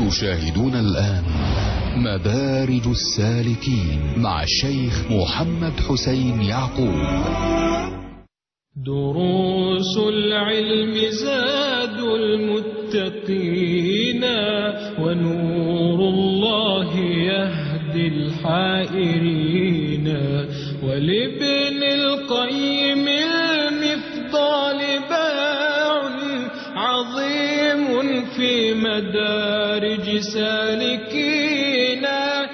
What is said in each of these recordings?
تشاهدون الآن مدارج السالكين مع الشيخ محمد حسين يعقوب. دروس العلم زاد المتقين، ونور الله يهدي الحائرين، ولابن القيم المفضال باع عظيم في مدارج سالكين.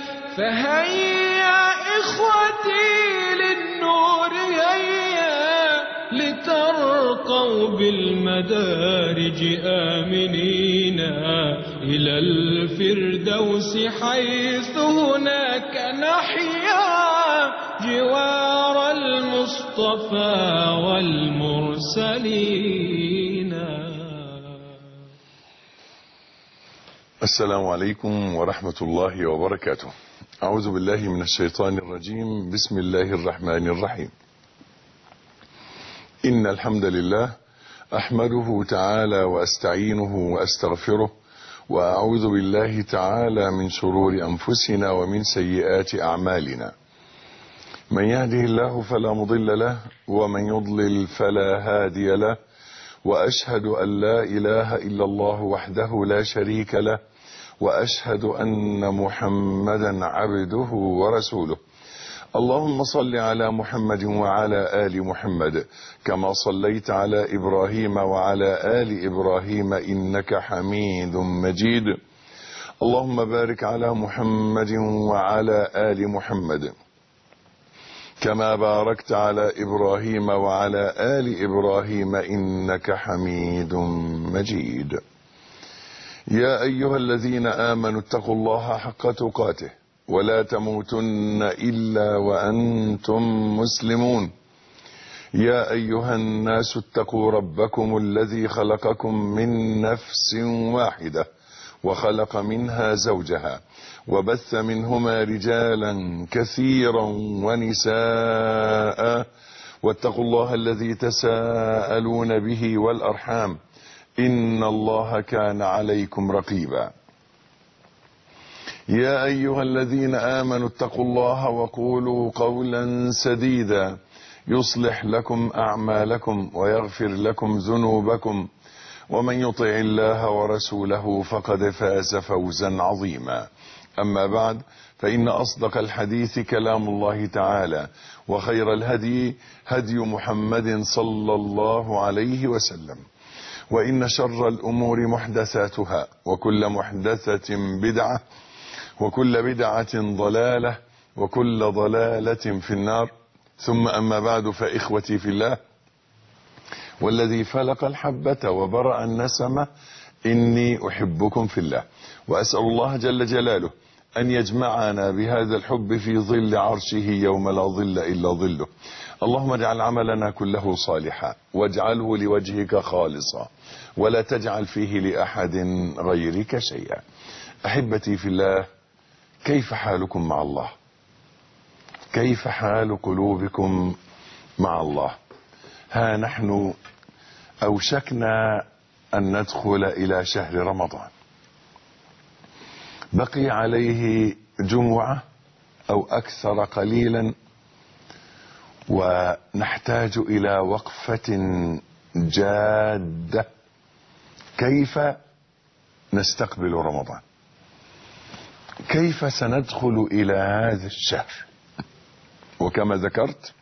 فهيا إخوتي للنور هيا، لترقوا بالمدارج آمنين إلى الفردوس، حيث هناك نحيا جوار المصطفى والمرسلين. السلام عليكم ورحمة الله وبركاته. أعوذ بالله من الشيطان الرجيم. بسم الله الرحمن الرحيم. إن الحمد لله أحمده تعالى وأستعينه وأستغفره، وأعوذ بالله تعالى من شرور أنفسنا ومن سيئات أعمالنا. من يهده الله فلا مضل له، ومن يضلل فلا هادي له، وأشهد أن لا إله إلا الله وحده لا شريك له، وأشهد أن محمدا عبده ورسوله. اللهم صل على محمد وعلى آل محمد كما صليت على إبراهيم وعلى آل إبراهيم إنك حميد مجيد. اللهم بارك على محمد وعلى آل محمد كما باركت على إبراهيم وعلى آل إبراهيم إنك حميد مجيد. يا أيها الذين آمنوا اتقوا الله حق تقاته ولا تموتن إلا وأنتم مسلمون. يا أيها الناس اتقوا ربكم الذي خلقكم من نفس واحدة، وخلق منها زوجها، وبث منهما رجالا كثيرا ونساء، واتقوا الله الذي تساءلون به والأرحام، إن الله كان عليكم رقيبا. يا أيها الذين آمنوا اتقوا الله وقولوا قولا سديدا يصلح لكم أعمالكم ويغفر لكم ذنوبكم، ومن يطع الله ورسوله فقد فاز فوزا عظيما. أما بعد، فإن أصدق الحديث كلام الله تعالى، وخير الهدي هدي محمد صلى الله عليه وسلم، وإن شر الأمور محدثاتها، وكل محدثة بدعة، وكل بدعة ضلالة، وكل ضلالة في النار. ثم أما بعد، فإخوتي في الله، والذي فلق الحبة وبرأ النسمة، إني أحبكم في الله، وأسأل الله جل جلاله أن يجمعنا بهذا الحب في ظل عرشه يوم لا ظل إلا ظله. اللهم اجعل عملنا كله صالحا، واجعله لوجهك خالصا، ولا تجعل فيه لأحد غيرك شيئا. أحبتي في الله، كيف حالكم مع الله؟ كيف حال قلوبكم مع الله؟ ها نحن أوشكنا أن ندخل إلى شهر رمضان، بقي عليه جمعة أو أكثر قليلا، ونحتاج إلى وقفة جادة. كيف نستقبل رمضان؟ كيف سندخل إلى هذا الشهر؟ وكما ذكرت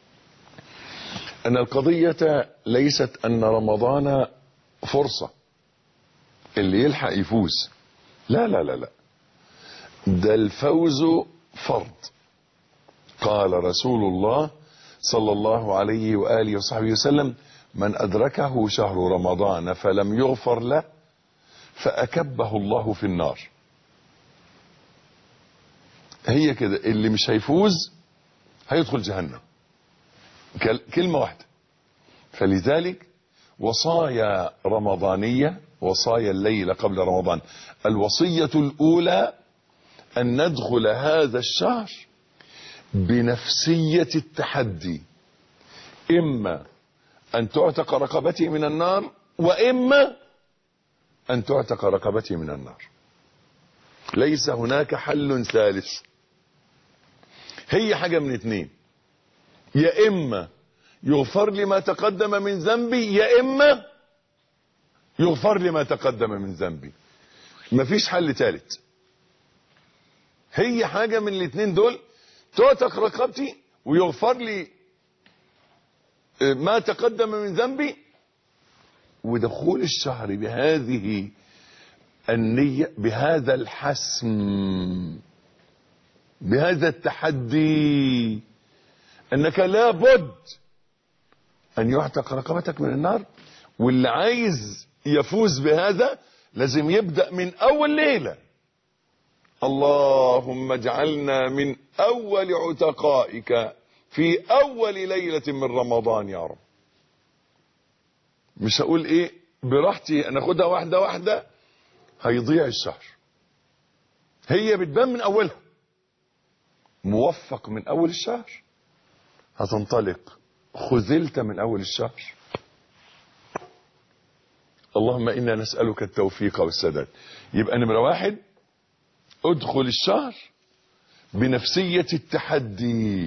أن القضية ليست أن رمضان فرصة اللي يلحق يفوز، لا لا لا لا، ده الفوز فرض. قال رسول الله صلى الله عليه وآله وصحبه وسلم: من أدركه شهر رمضان فلم يغفر له فأكبه الله في النار. هي كده، اللي مش هيفوز هيدخل جهنم، كلمة واحدة. فلذلك وصايا رمضانية، وصايا الليلة قبل رمضان، الوصية الأولى أن ندخل هذا الشهر بنفسية التحدي، إما أن تعتق رقبتي من النار، وإما أن تعتق رقبتي من النار. ليس هناك حل ثالث. هي حاجة من اتنين، يا إما يغفر لي ما تقدم من ذنبي، يا إما يغفر لي ما تقدم من ذنبي. مفيش حل ثالث. هي حاجة من الاتنين دول، تعتق رقبتي ويغفر لي ما تقدم من ذنبي، ودخول الشهر بهذه النية، بهذا الحسم، بهذا التحدي، انك لابد ان يعتق رقبتك من النار. واللي عايز يفوز بهذا لازم يبدأ من اول ليلة. اللهم اجعلنا من اول عتقائك في اول ليلة من رمضان يا رب. مش هقول ايه براحتي، ناخدها واحدة واحدة، هيضيع الشهر. هي بتبان من اولها. موفق من اول الشهر، هتنطلق. خذلت من اول الشهر. اللهم انا نسألك التوفيق والسداد. يبقى نمرة واحد، ادخل الشهر بنفسية التحدي.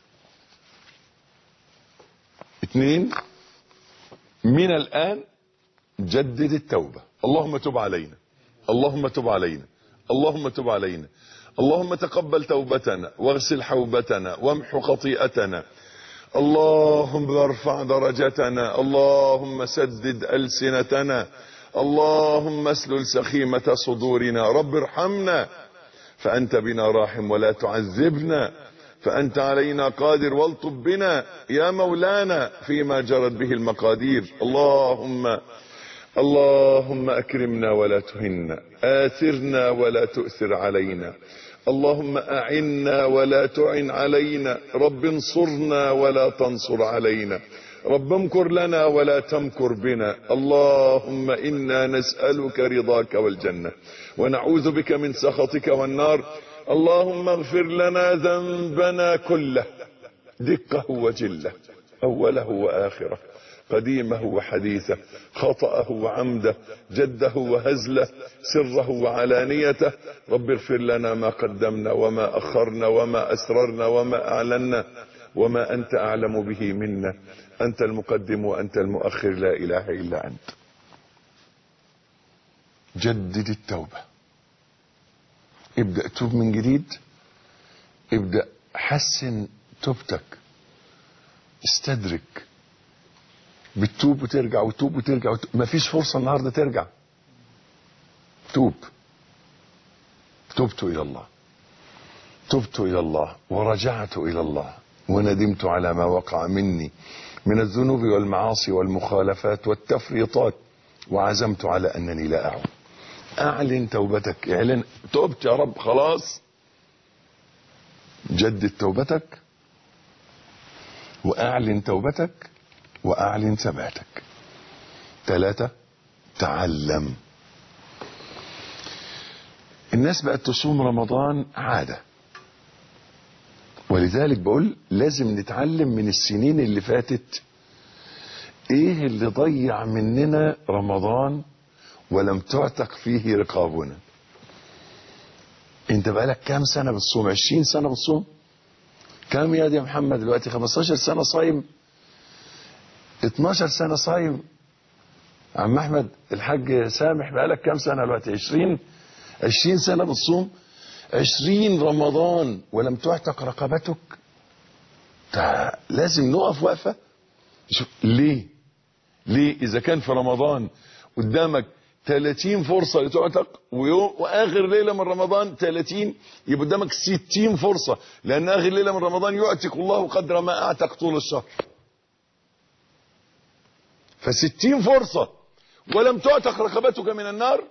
2، من الآن جدد التوبة. اللهم تب علينا، اللهم تب علينا، اللهم تب علينا. اللهم تقبل توبتنا واغسل حوبتنا وامحو خطيئتنا. اللهم ارفع درجتنا. اللهم سدد ألسنتنا. اللهم اسلل سخيمة صدورنا. رب ارحمنا فأنت بنا راحم ولا تعذبنا، فأنت علينا قادر والطف بنا يا مولانا فيما جرت به المقادير. اللهم أكرمنا ولا تهنا، آثرنا ولا تؤثر علينا. اللهم أعنا ولا تعن علينا. رب انصرنا ولا تنصر علينا. رب امكر لنا ولا تمكر بنا. اللهم إنا نسألك رضاك والجنة ونعوذ بك من سخطك والنار. اللهم اغفر لنا ذنبنا كله، دقه وجله، أوله وآخره، قديمه وحديثه، خطأه وعمده، جده وهزله، سره وعلانيته. رب اغفر لنا ما قدمنا وما أخرنا وما أسررنا وما أعلنا وما أنت أعلم به منا. أنت المقدم وأنت المؤخر، لا إله إلا أنت. جدد التوبة. ابدأ توب من جديد. ابدأ حسن توبتك. استدرك. بتتوب وترجع وتوب وترجع وتوب. مفيش فرصة النهاردة ترجع. توب. تبت إلى الله، تبت إلى الله ورجعت إلى الله وندمت على ما وقع مني من الذنوب والمعاصي والمخالفات والتفريطات، وعزمت على أنني لا أعود. أعلن توبتك. اعلن تبت يا رب خلاص. جدد توبتك وأعلن توبتك وأعلن ثباتك. 3، تعلم. الناس بقت تصوم رمضان عادة، ولذلك بقول لازم نتعلم من السنين اللي فاتت ايه اللي ضيع مننا رمضان ولم تعتق فيه رقابنا. انت بقالك كام سنة بتصوم؟ 20 سنة بتصوم؟ كام يا محمد دلوقتي؟ 15 سنة صايم، 12 سنة صايم. عم احمد الحاج سامح بقالك كام سنة دلوقتي؟ 20 سنة بتصوم، 20 رمضان ولم تعتق رقبتك. لازم نقف وقفة. ليه اذا كان في رمضان قدامك 30 فرصة لتعتق واخر ليلة من رمضان 30، يبقى قدامك 60 فرصة، لان اخر ليلة من رمضان يعتق الله قدر ما اعتق طول الشهر. ف60 فرصة ولم تعتق رقبتك من النار.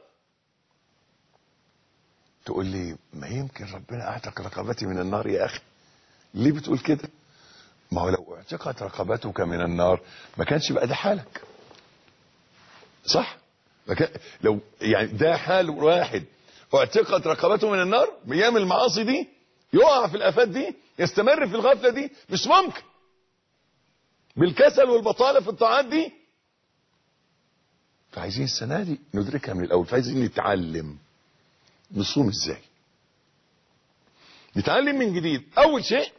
تقول لي ما يمكن ربنا اعتق رقبتي من النار يا اخي. ليه بتقول كده؟ ما هو لو اعتقت رقبتك من النار ما كانش بقى ده حالك، صح؟ لو يعني ده حال واحد اعتقت رقبته من النار بيعمل المعاصي دي، يقع في الافات دي، يستمر في الغفله دي، مش ممكن. بالكسل والبطاله في الطاعات دي. فعايزين السنه دي ندركها من الاول، فعايزين نتعلم نصوم ازاي؟ نتعلم من جديد. اول شيء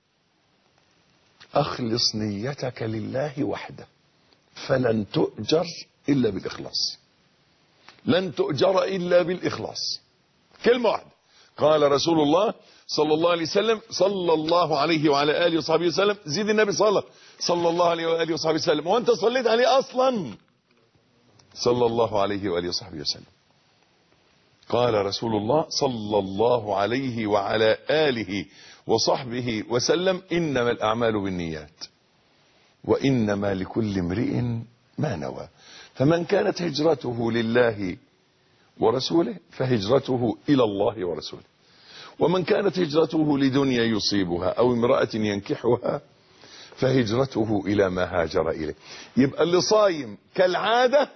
اخلص نيتك لله وحده، فلن تؤجر الا بالاخلاص. لن تؤجر الا بالاخلاص. كلمة واحدة. قال رسول الله صلى الله عليه وسلم، صلى الله عليه وعلى اله وصحبه وسلم، زيد النبي صلى الله عليه واله وصحبه وسلم، وانت صليت عليه اصلا صلى الله عليه واله وصحبه وسلم. قال رسول الله صلى الله عليه وعلى آله وصحبه وسلم، إنما الأعمال بالنيات وإنما لكل امرئ ما نوى، فمن كانت هجرته لله ورسوله فهجرته إلى الله ورسوله، ومن كانت هجرته لدنيا يصيبها أو امرأة ينكحها فهجرته إلى ما هاجر إليه. يبقى اللي صايم كالعادة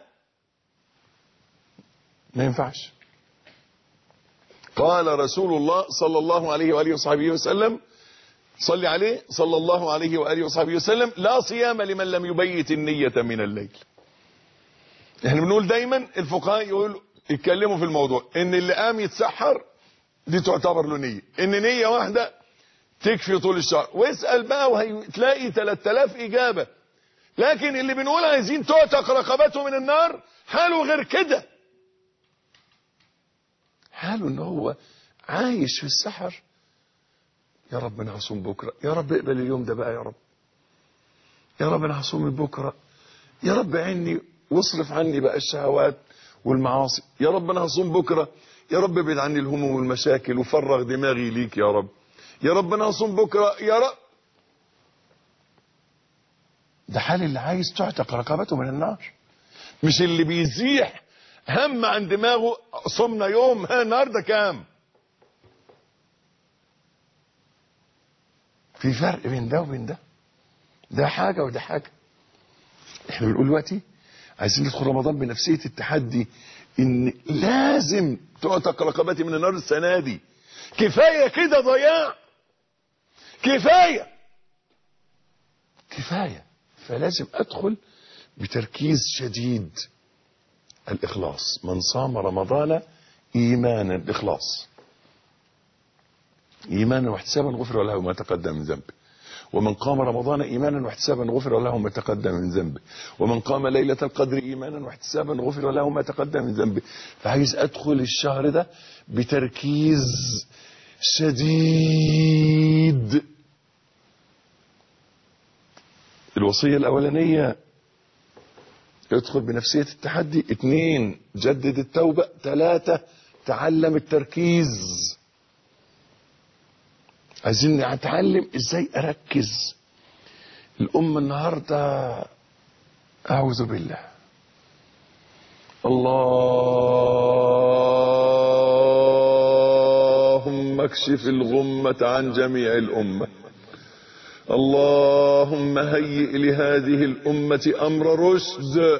ما ينفعش. قال رسول الله صلى الله عليه وآله وصحبه وسلم، صلي عليه صلى الله عليه وآله وصحبه وسلم، لا صيام لمن لم يبيت النية من الليل. احنا بنقول دايما الفقهاء يتكلموا في الموضوع ان اللي قام يتسحر دي تعتبر له نية، ان نية واحدة تكفي طول الشهر، واسأل بقى وهتلاقي 3000 إجابة. لكن اللي بنقول عايزين تعتق رقبته من النار حاله غير كده، حاله ان هو عايش في السحر. يا رب انا هصوم بكره، يا رب اقبل اليوم ده بقى، يا رب يا رب انا هصوم بكره، يا رب عني واصرف عني بقى الشهوات والمعاصي، يا رب انا هصوم بكره، يا رب ابعد عني الهموم والمشاكل وفرغ دماغي ليك يا رب، يا رب انا هصوم بكره يا رب. ده حال اللي عايز تعتق رقبته من النار، مش اللي بيزيح هم عن دماغه. صمنا يوم، ها النهارده كام؟ في فرق بين ده وبين ده، ده حاجه وده حاجه. احنا بنقول دلوقتي عايزين ندخل رمضان بنفسيه التحدي، ان لازم تعتق رقبتي من النار السنه دي. كفايه كده ضياع، كفايه كفايه. فلازم ادخل بتركيز شديد. الإخلاص، من صام رمضان إيمانا، الإخلاص إيمانا واحتسابا غفر له ما تقدم من ذنبه، ومن قام رمضان إيمانا واحتسابا غفر له ما تقدم من ذنبه، ومن قام ليلة القدر إيمانا واحتسابا غفر له ما تقدم من ذنبه. فعايز أدخل الشهر ده بتركيز شديد. الوصية الأولانية ادخل بنفسية التحدي. 2 جدد التوبة. 3 تعلم التركيز. عايزين نتعلم ازاي اركز. الامة النهاردة اعوذ بالله، اللهم اكشف الغمة عن جميع الامة، اللهم هيئ لهذه الأمة أمر رشد.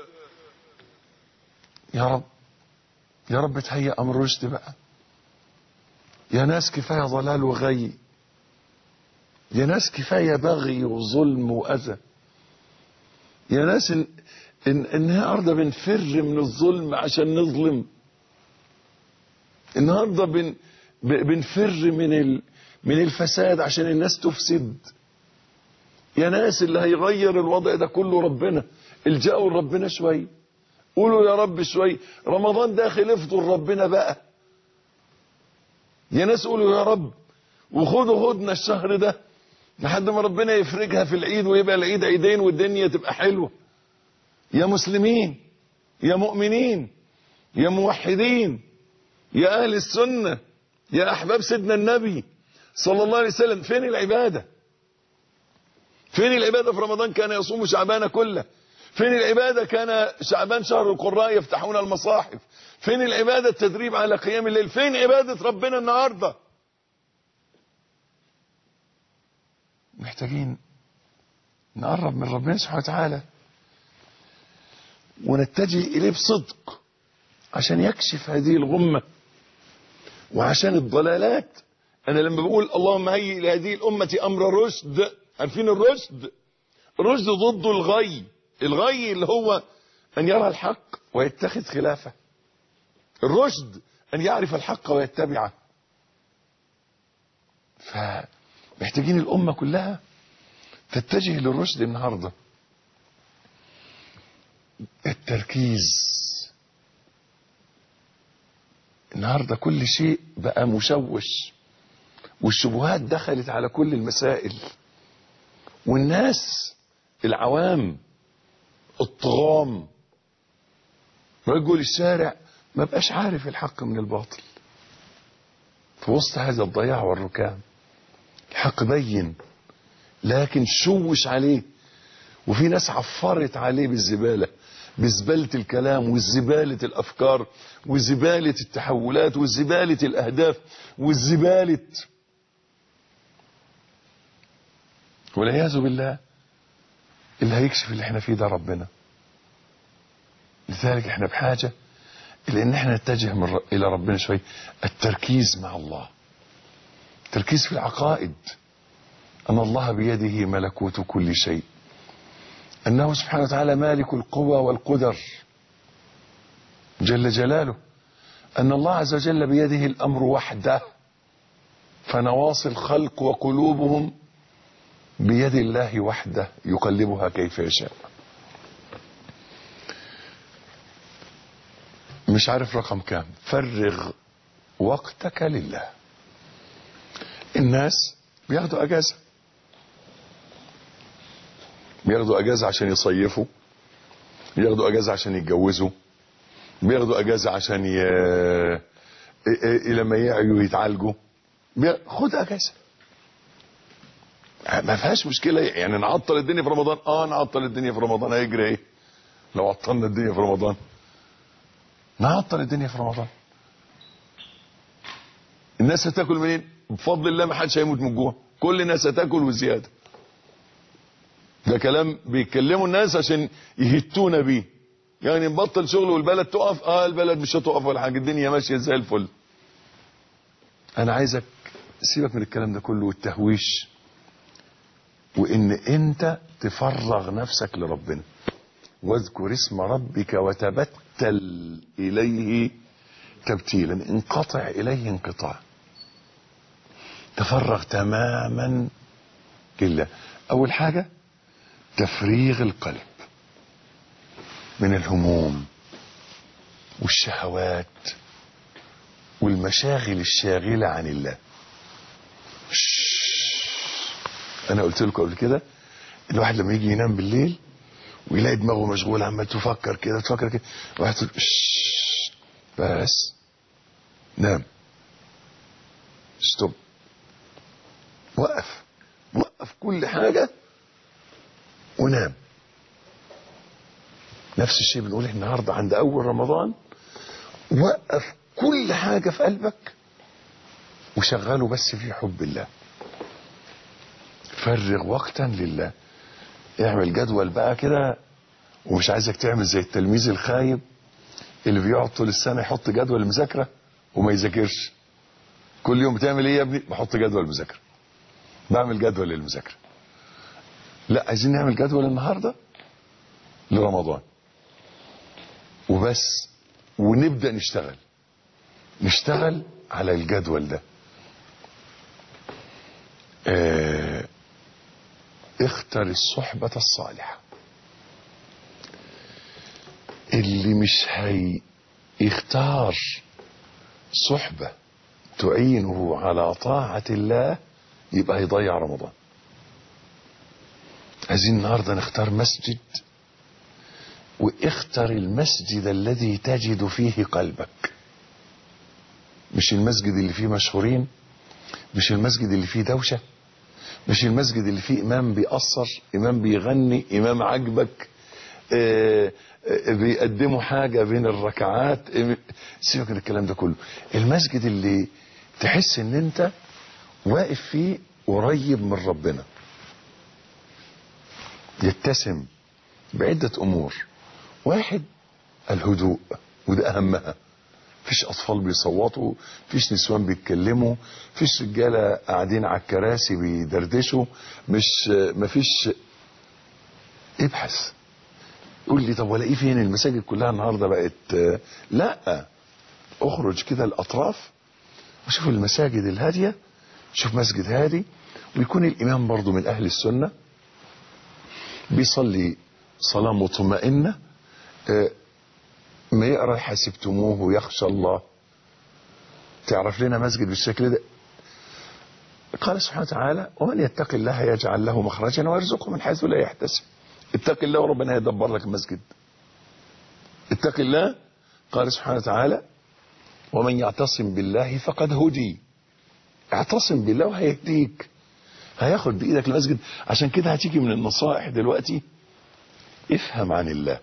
يا رب يا رب تهيئ أمر رشد بقى. يا ناس كفاية ضلال وغي، يا ناس كفاية بغي وظلم وأذى، يا ناس النهارده بنفر من الظلم عشان نظلم، النهارده بنفر من الفساد عشان الناس تفسد. يا ناس اللي هيغير الوضع ده كله ربنا. الجأوا لربنا شوي، قولوا يا رب شوي. رمضان داخل، افضل ربنا بقى. يا ناس قولوا يا رب، وخدوا هدنا الشهر ده لحد ما ربنا يفرجها في العيد ويبقى العيد عيدين والدنيا تبقى حلوة. يا مسلمين، يا مؤمنين، يا موحدين، يا أهل السنة، يا أحباب سيدنا النبي صلى الله عليه وسلم، فين العبادة؟ فين العبادة في رمضان؟ كان يصوم شعبان كله. فين العبادة؟ كان شعبان شهر القراء يفتحون المصاحف. فين العبادة؟ التدريب على قيام الليل. فين عبادة ربنا النهاردة؟ محتاجين نقرب من ربنا سبحانه وتعالى ونتجه إليه بصدق عشان يكشف هذه الغمة وعشان الضلالات. أنا لما بقول اللهم هيئ لهذه الأمة أمر رشد، عارفين الرشد؟ الرشد ضد الغي. الغي اللي هو أن يرى الحق ويتخذ خلافه. الرشد أن يعرف الحق ويتبعه. فمحتاجين الأمة كلها تتجه للرشد النهاردة. التركيز النهاردة كل شيء بقى مشوش، والشبهات دخلت على كل المسائل، والناس العوام الطغام رجل الشارع ما بقاش عارف الحق من الباطل. في وسط هذا الضياع والركام الحق بين، لكن شوش عليه، وفي ناس عفرت عليه بالزبالة، بزبالة الكلام وزبالة الأفكار وزبالة التحولات وزبالة الأهداف وزبالة، والعياذ بالله اللي هيكشف اللي احنا فيه ده ربنا. لذلك احنا بحاجة إلى ان احنا نتجه الى ربنا شوية. التركيز مع الله، التركيز في العقائد، ان الله بيده ملكوت كل شيء، انه سبحانه وتعالى مالك القوى والقدر جل جلاله، ان الله عز وجل بيده الامر وحده، فنواصي الخلق وقلوبهم بيد الله وحده يقلبها كيف يشاء. مش عارف رقم كام، فرغ وقتك لله. الناس بياخدوا اجازة، بياخدوا اجازة عشان يصيفوا، بياخدوا اجازة عشان يتجوزوا، بياخدوا اجازة عشان لما يعيوا يتعالجوا. خد اجازة ما فيهاش مشكلة. يعني نعطل الدنيا في رمضان، نعطل الدنيا في رمضان، هيجري ايه لو عطلنا الدنيا في رمضان؟ نعطل الدنيا في رمضان. الناس هتاكل منين؟ بفضل الله ما حدش هيموت من الجوع، كل الناس هتاكل وزياده. ده كلام بيتكلموا الناس عشان يهتونا بيه، يعني نبطل شغل والبلد تقف. البلد مش هتقف ولا حاجه، الدنيا ماشيه زي الفل. انا عايزك سيبك من الكلام ده كله والتهويش، وان انت تفرغ نفسك لربنا. واذكر اسم ربك وتبتل اليه تبتيلا، انقطع اليه انقطاع، تفرغ تماما لله. اول حاجة تفريغ القلب من الهموم والشهوات والمشاغل الشاغلة عن الله. انا قلت لكم قبل كده، الواحد لما يجي ينام بالليل ويلاقي دماغه مشغولة عمال تفكر كده تفكر كده، واحد تقول بس نام، ستوب، وقف كل حاجة ونام. نفس الشيء بنقوله النهاردة عند أول رمضان، وقف كل حاجة في قلبك وشغله بس في حب الله. فرغ وقتا لله. اعمل جدول بقى كده، ومش عايزك تعمل زي التلميذ الخايب اللي بيقعد طول السنة يحط جدول المذاكرة وما يذاكرش. كل يوم بتعمل ايه يا ابني؟ بحط جدول المذاكرة، بعمل جدول للمذاكرة. لا، عايزين نعمل جدول النهاردة لرمضان وبس، ونبدأ نشتغل على الجدول ده. اختر الصحبة الصالحة. اللي مش هيختار صحبة تعينه على طاعة الله يبقى هيضيع رمضان. عايزين النهاردة نختار مسجد، واختر المسجد الذي تجد فيه قلبك، مش المسجد اللي فيه مشهورين، مش المسجد اللي فيه دوشة، مش المسجد اللي فيه امام بيأثر، امام بيغني، امام عجبك، بيقدموا حاجة بين الركعات. سيبك من الكلام ده كله. المسجد اللي تحس ان انت واقف فيه قريب من ربنا، يتسم بعدة امور. واحد، الهدوء، وده اهمها. فيش اطفال بيصوتوا، فيش نسوان بيتكلموا، فيش رجاله قاعدين على الكراسي بيدردشوا، مفيش. ابحث، قول لي طب ولا ايه فين المساجد كلها النهارده بقت؟ لا، اخرج كده الأطراف وشوف المساجد الهادية، شوف مسجد هادي ويكون الإمام برضو من أهل السنة بيصلي صلاة مطمئنة، ما يقرأ حسبتموه ويخشى الله. تعرف لنا مسجد بالشكل ده؟ قال سبحانه وتعالى ومن يتق الله يجعل له مخرجا ويرزقه من حيث لا يحتسب. اتق الله وربنا يدبر لك المسجد. اتق الله. قال سبحانه وتعالى ومن يعتصم بالله فقد هدي. اعتصم بالله وهيهديك، هياخد بايدك المسجد. عشان كده هتيجي من النصائح دلوقتي افهم عن الله.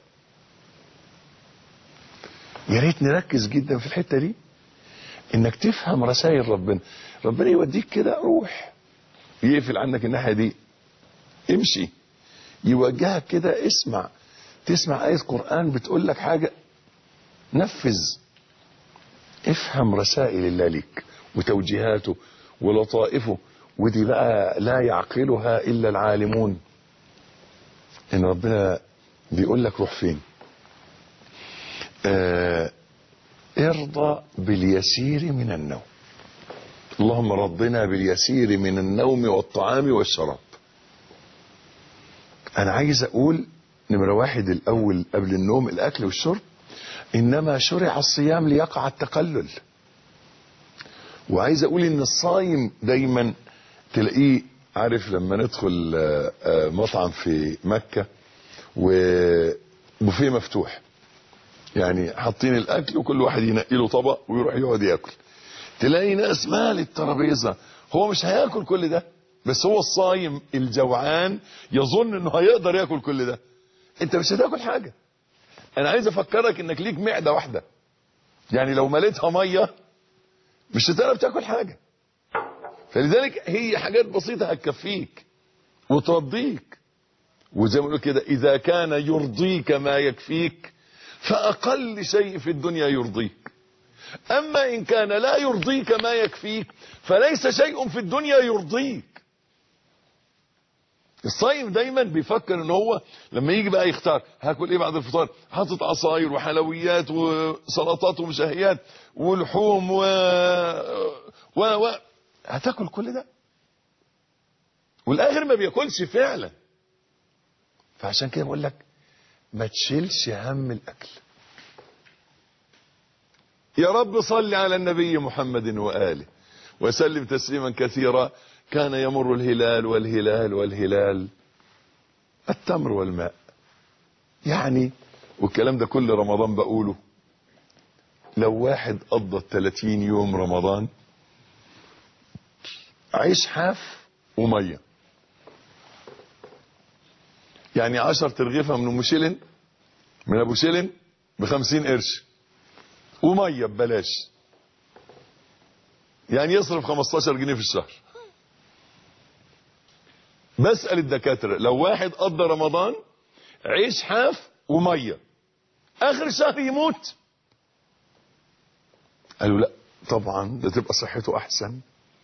يا ريت نركز جدا في الحته دي، انك تفهم رسائل ربنا. ربنا يوديك كده روح، يقفل عنك الناحيه دي امشي، يوجهك كده اسمع، تسمع آية قرآن بتقول لك حاجة نفذ. افهم رسائل الله لك وتوجيهاته ولطائفه، ودي بقى لا يعقلها إلا العالمون. إن ربنا بيقول لك روح فين. ارضى باليسير من النوم. اللهم رضنا باليسير من النوم والطعام والشراب. أنا عايز أقول نمرة واحد الأول قبل النوم الأكل والشرب. إنما شرع الصيام ليقع التقلل. وعايز أقول إن الصايم دايما تلاقيه عارف لما ندخل مطعم في مكة وبوفيه مفتوح، يعني حاطين الأكل وكل واحد ينقي له طبق ويروح يقعد ياكل. تلاقي ناس مال الترابيزة، هو مش هياكل كل ده، بس هو الصايم الجوعان يظن انه هيقدر ياكل كل ده. انت مش هتاكل حاجة. انا عايز افكرك انك ليك معدة واحدة، يعني لو مليتها مية مش هتعرف تاكل حاجة. فلذلك هي حاجات بسيطة هتكفيك وترضيك. وزي ما نقول كده اذا كان يرضيك ما يكفيك فاقل شيء في الدنيا يرضيك. اما ان كان لا يرضيك ما يكفيك فليس شيء في الدنيا يرضيك. الصايم دايما بيفكر ان هو لما يجي بقى يختار هاكل ايه بعد الفطار، حاطط عصاير وحلويات وسلطات ومشهيات ولحوم هتاكل كل ده والاخر ما بياكلش فعلا. فعشان كده بقول لك ما تشيلش هم الاكل. يا رب صل على النبي محمد وآله وسلم تسليما كثيرا. كان يمر الهلال والهلال والهلال التمر والماء. يعني والكلام ده كل رمضان بقوله. لو واحد قضى 30 يوم رمضان عيش حاف ومية، يعني 10 ترغيفة من ام شيلن من ابو شيلن ب50 قرش ومية ببلاش، يعني يصرف 15 جنيه في الشهر. بسأل الدكاترة لو واحد قضى رمضان عيش حاف ومية اخر شهر يموت، قالوا لا طبعا ده تبقى صحته احسن.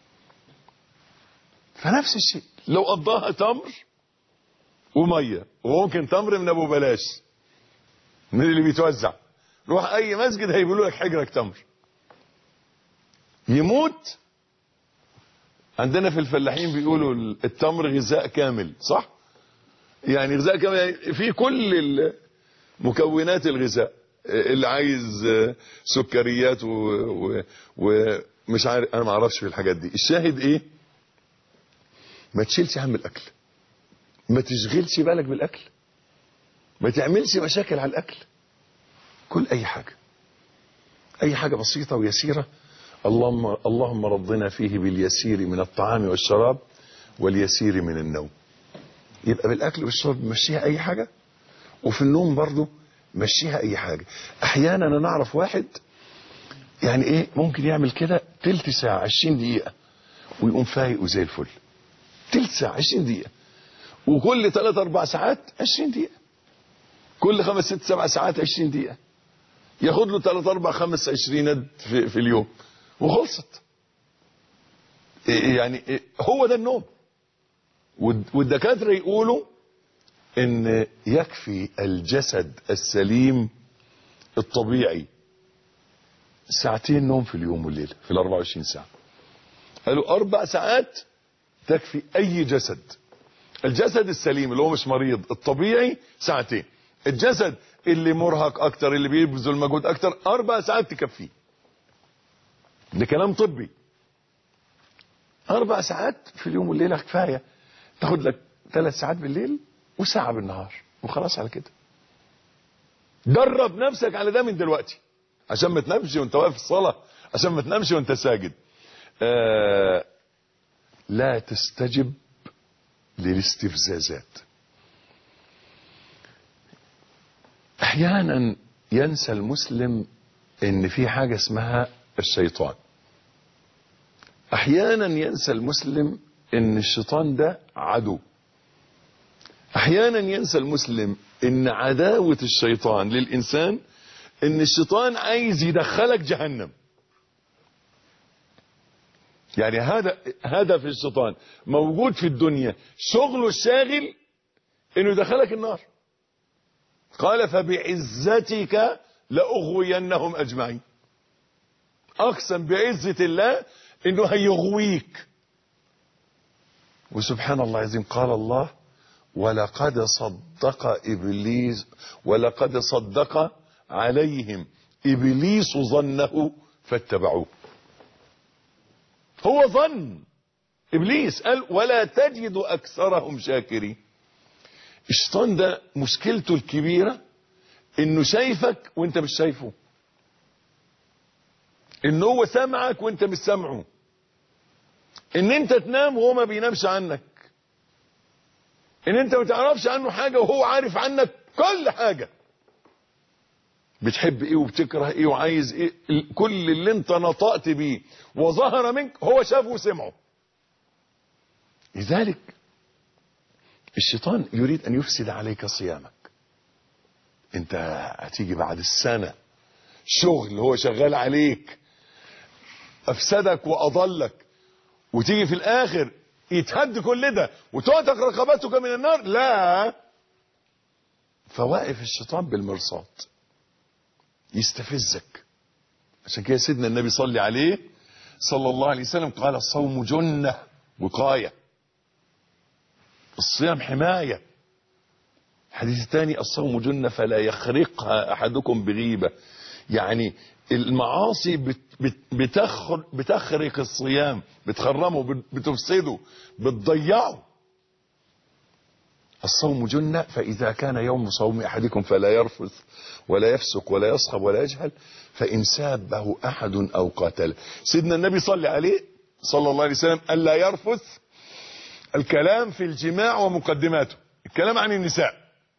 فنفس الشيء لو قضاها تمر ومية، وممكن تمر من ابو بلاش من اللي بيتوزع، روح اي مسجد هيقولوا لك حجرك تمر، يموت. عندنا في الفلاحين بيقولوا التمر غذاء كامل، صح؟ يعني غذاء كامل يعني فيه كل مكونات الغذاء. اللي عايز سكريات ومش عارف، انا ما اعرفش في الحاجات دي. الشاهد ايه؟ ما تشيلش هم الاكل، ما تشغلش بالك بالاكل، ما تعملش مشاكل على الاكل. كل اي حاجة، اي حاجة بسيطة ويسيرة. اللهم رضنا فيه باليسير من الطعام والشراب واليسير من النوم. يبقى بالاكل والشرب مشيها اي حاجة، وفي النوم برضو مشيها اي حاجة. احيانا انا نعرف واحد يعني ايه ممكن يعمل كده تلت ساعة 20 دقيقة ويقوم فايق وزي الفل. تلت ساعة 20 دقيقة، وكل 3-4 ساعات 20 دقيقة، كل 5-6-7 ساعات 20 دقيقة، ياخد له 3-4-5 20 في اليوم وخلصت. يعني هو ده النوم. والدكاترة يقولوا ان يكفي الجسد السليم الطبيعي ساعتين نوم في اليوم والليلة في 24 ساعة. قالوا 4 ساعات تكفي اي جسد. الجسد السليم اللي هو مش مريض الطبيعي 2 ساعات. الجسد اللي مرهق اكتر اللي بيبذل مجهود اكتر 4 ساعات تكفيه. ده كلام طبي. 4 ساعات في اليوم والليلة كفاية. تاخد لك 3 ساعات بالليل وساعة بالنهار وخلاص على كده. درب نفسك على ده من دلوقتي عشان ما تنامش وانت واقف في الصلاة، عشان ما تنامش وانت ساجد. لا تستجب للاستفزازات. احيانا ينسى المسلم ان في حاجة اسمها الشيطان. احيانا ينسى المسلم ان الشيطان ده عدو. احيانا ينسى المسلم ان عداوة الشيطان للانسان ان الشيطان عايز يدخلك جهنم. يعني هذا هدف الشيطان موجود في الدنيا، شغله الشاغل انه يدخلك النار. قال فبعزتك لأغوينهم اجمعين. اقسم بعزة الله انه هيغويك. وسبحان الله العظيم قال الله ولقد صدق عليهم ابليس ظنه فاتبعوه. هو ظن ابليس قال ولا تجد اكثرهم شاكرين. الشيطان ده مشكلته الكبيرة انه شايفك وانت مش شايفه، انه هو سامعك وانت مش سامعه، ان انت تنام وهو ما بينامش عنك، ان انت ما تعرفش عنه حاجة وهو عارف عنك كل حاجة. بتحب ايه وبتكره ايه وعايز ايه، كل اللي انت نطقت بيه وظهر منك هو شافه وسمعه. لذلك الشيطان يريد ان يفسد عليك صيامك. انت هتيجي بعد السنة شغل هو شغال عليك افسدك واضلك، وتيجي في الاخر يتهد كل ده وتعتق رقبتك من النار. لا، فواقف الشيطان بالمرصاد يستفزك. عشان كده سيدنا النبي صلى عليه صلى الله عليه وسلم قال الصوم جنة وقاية. الصيام حماية. الحديث الثاني الصوم جنة فلا يخرقها احدكم بغيبة. يعني المعاصي بتخرق الصيام، بتخرمه، بتفسده، بتضيعه. الصوم جنة فإذا كان يوم صوم أحدكم فلا يرفث ولا يفسق ولا يصخب ولا يجهل فإن سابه أحد أو قاتله. سيدنا النبي صلى عليه صلى الله عليه وسلم ألا يرفث. الكلام في الجماع ومقدماته، الكلام عن النساء.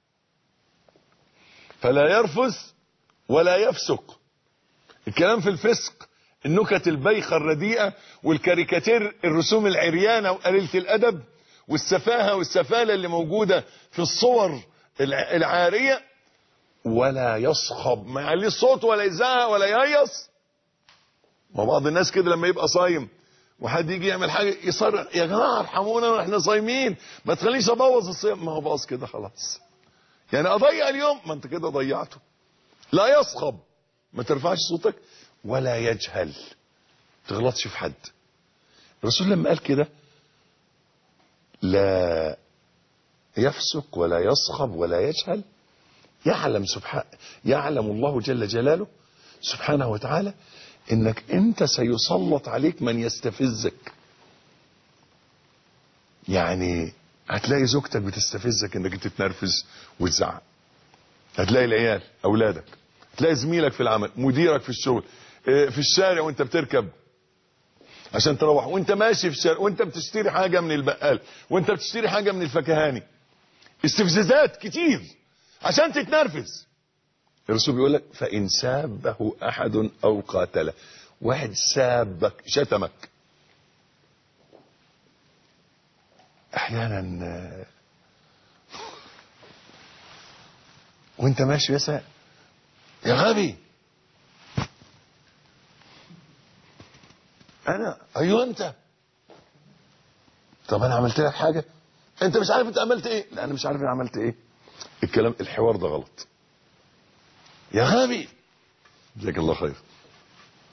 فلا يرفث ولا يفسق. الكلام في الفسق النكت البيخة الرديئة والكاريكاتير، الرسوم العريانة وقليلة الأدب والسفاهة والسفالة اللي موجودة في الصور العارية. ولا يصخب، ما يعليه الصوت ولا يزعق ولا يهيص. ما بعض الناس كده لما يبقى صايم وحد يجي يعمل حاجة يصرخ يا جماعة ارحمونا واحنا صايمين، ما تخليش ابوظ الصيام. ما هو باظ كده خلاص، يعني اضيع اليوم، ما انت كده ضيعته. لا يصخب، ما ترفعش صوتك. ولا يجهل، تغلطش في حد. الرسول لما قال كده لا يفسق ولا يصخب ولا يجهل، يعلم الله جل جلاله سبحانه وتعالى انك انت سيسلط عليك من يستفزك. يعني هتلاقي زوجتك بتستفزك انك تتنرفز وتزعق، هتلاقي العيال اولادك، هتلاقي زميلك في العمل، مديرك في الشغل، في الشارع وانت بتركب عشان تروح، وانت ماشي في الشارع، وانت بتشتري حاجة من البقال، وانت بتشتري حاجة من الفكهاني. استفزازات كتير عشان تتنرفز. الرسول بيقول لك فإن سابه أحد أو قاتله. واحد سابك شتمك، احيانا وانت ماشي يا غبي، انا ايوه انت، طب انا عملت لك حاجه؟ انت مش عارف انت عملت ايه؟ لا انا مش عارف انا عملت ايه. الكلام الحوار ده غلط. يا غبي، جزاك الله خير.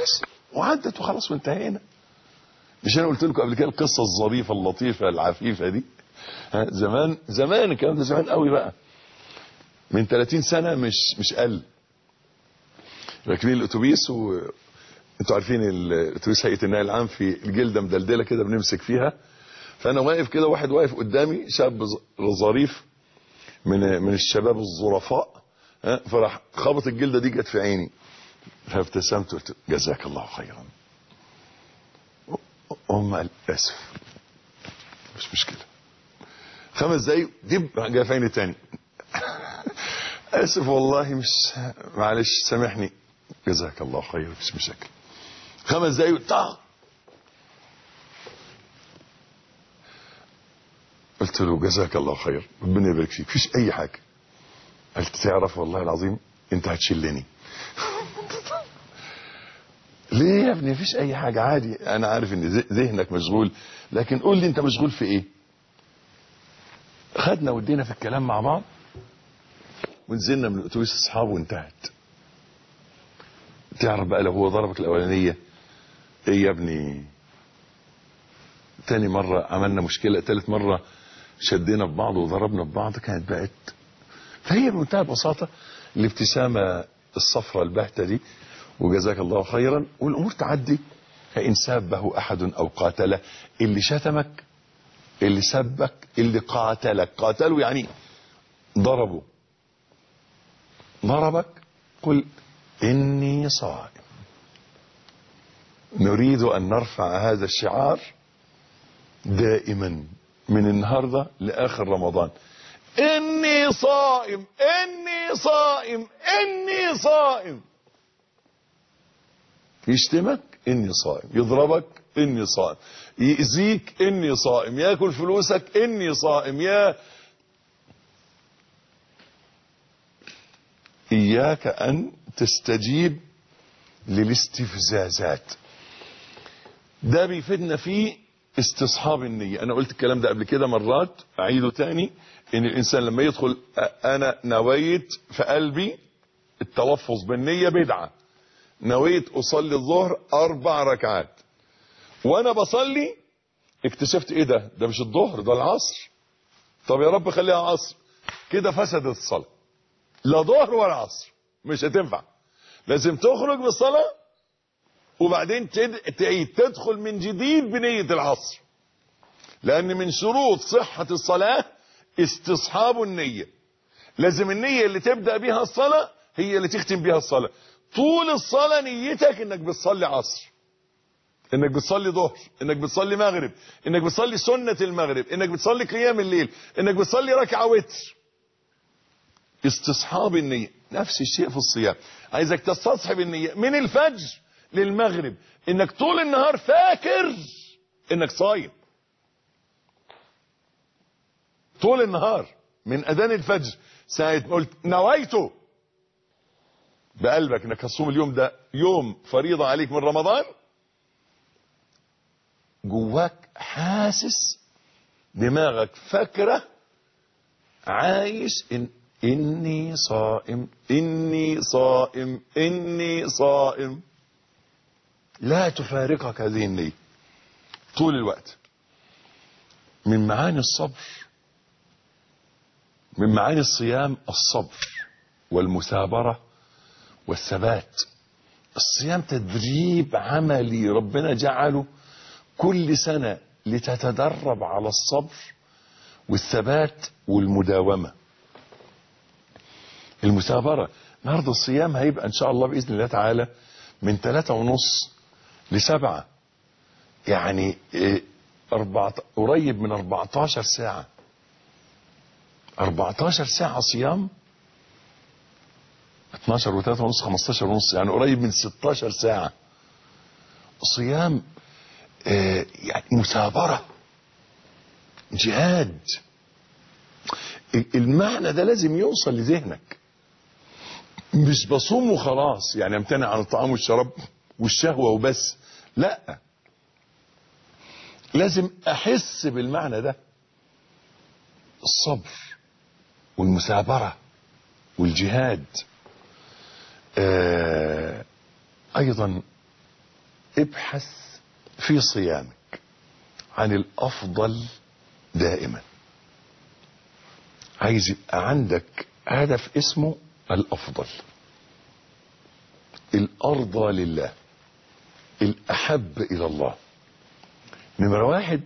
بس وعدت وخلاص وانتهينا. مش انا قلت لكم قبل كده القصه الظريفه اللطيفه العفيفه دي؟ زمان الكلام ده زمان قوي بقى، من 30 سنه مش قل. راكبين الاتوبيس، وانتوا عارفين الاتوبيس هيئه النقل العام في الجلده مدلدله كده بنمسك فيها. فانا واقف كده، واحد واقف قدامي شاب ظريف من الشباب الظرفاء، فراح خبط الجلده دي جت في عيني، فابتسمت قلت جزاك الله خيرا. قال اسف، مش مشكله. 5 دقايق دب جه في عيني تاني. اسف والله، مش معلش سامحني. جزاك الله خير، مش مشاكل. 5 دقايق طاق. قلت له جزاك الله خير، ربنا يبارك فيك، مفيش اي حاجه. قلت تعرف والله العظيم انت هتشلني. ليه يا ابني؟ مفيش اي حاجه، عادي. انا عارف ان ذهنك مشغول، لكن قول لي انت مشغول في ايه. خدنا ودينا في الكلام مع بعض، ونزلنا من الاتوبيس اصحاب وانتهت. تعرف بقى لو هو ضربك الاولانيه ايه يا ابني، تاني مره عملنا مشكله، تالت مره شدينا ببعض وضربنا ببعض، كانت بقت. فهي بمنتهى البساطه الابتسامه الصفراء البهته دي، وجزاك الله خيرا، والامور تعدي. فان سابه احد او قاتله، اللي شتمك، اللي سبك، اللي قاتلك، قاتلوا يعني ضربك، قل اني صائم. نريد ان نرفع هذا الشعار دائما من النهارده لاخر رمضان. اني صائم، اني صائم، اني صائم. يشتمك اني صائم، يضربك اني صائم، يأذيك اني صائم، ياكل فلوسك اني صائم. اياك ان تستجيب للاستفزازات. ده بيفيدنا في استصحاب النية. انا قلت الكلام ده قبل كده مرات، اعيده تاني. ان الانسان لما يدخل انا نويت في قلبي التلفظ بالنية بدعة، نويت اصلي الظهر 4 ركعات، وانا بصلي اكتشفت ايه ده مش الظهر، ده العصر. طب يا رب خليها عصر، كده فسدت الصلاة. لا ظهر ولا عصر، مش هتنفع. لازم تخرج من الصلاة وبعدين تعيد، تدخل من جديد بنية العصر. لان من شروط صحة الصلاة استصحاب النية. لازم النية اللي تبدأ بها الصلاة هي اللي تختم بها الصلاة. طول الصلاة نيتك انك بتصلي عصر، انك بتصلي ظهر، انك بتصلي مغرب، انك بتصلي سنة المغرب، انك بتصلي قيام الليل، انك بتصلي ركعة وتر. استصحاب النية. نفس الشيء في الصيام، عايزك تستصحب النية من الفجر للمغرب، انك طول النهار فاكر انك صايم. طول النهار من اذان الفجر ساعة ما قلت نويته بقلبك انك هتصوم اليوم ده يوم فريضة عليك من رمضان، جواك حاسس، دماغك فاكرة، عايش اني صائم، اني صائم، اني صائم. لا تفارقك هذه النية طول الوقت. من معاني الصبر، من معاني الصيام الصبر والمثابرة والثبات. الصيام تدريب عملي ربنا جعله كل سنة لتتدرب على الصبر والثبات والمداومة. المثابرة. النهارده الصيام هيبقى ان شاء الله بإذن الله تعالى من 3:30 ل7، يعني قريب من 14 ساعة. 14 ساعة صيام، 12 و3:30 15:30، يعني قريب من 16 ساعة صيام. يعني مثابرة، جهاد. المعنى ده لازم يوصل لذهنك. مش بصوم وخلاص، يعني امتنع عن الطعام والشراب والشهوة وبس، لا، لازم احس بالمعنى ده. الصبر والمثابرة والجهاد. ايضا ابحث في صيامك عن الافضل دائما. عايز يبقى عندك هدف اسمه الافضل، الارضى لله، الاحب الى الله. نمرة واحد،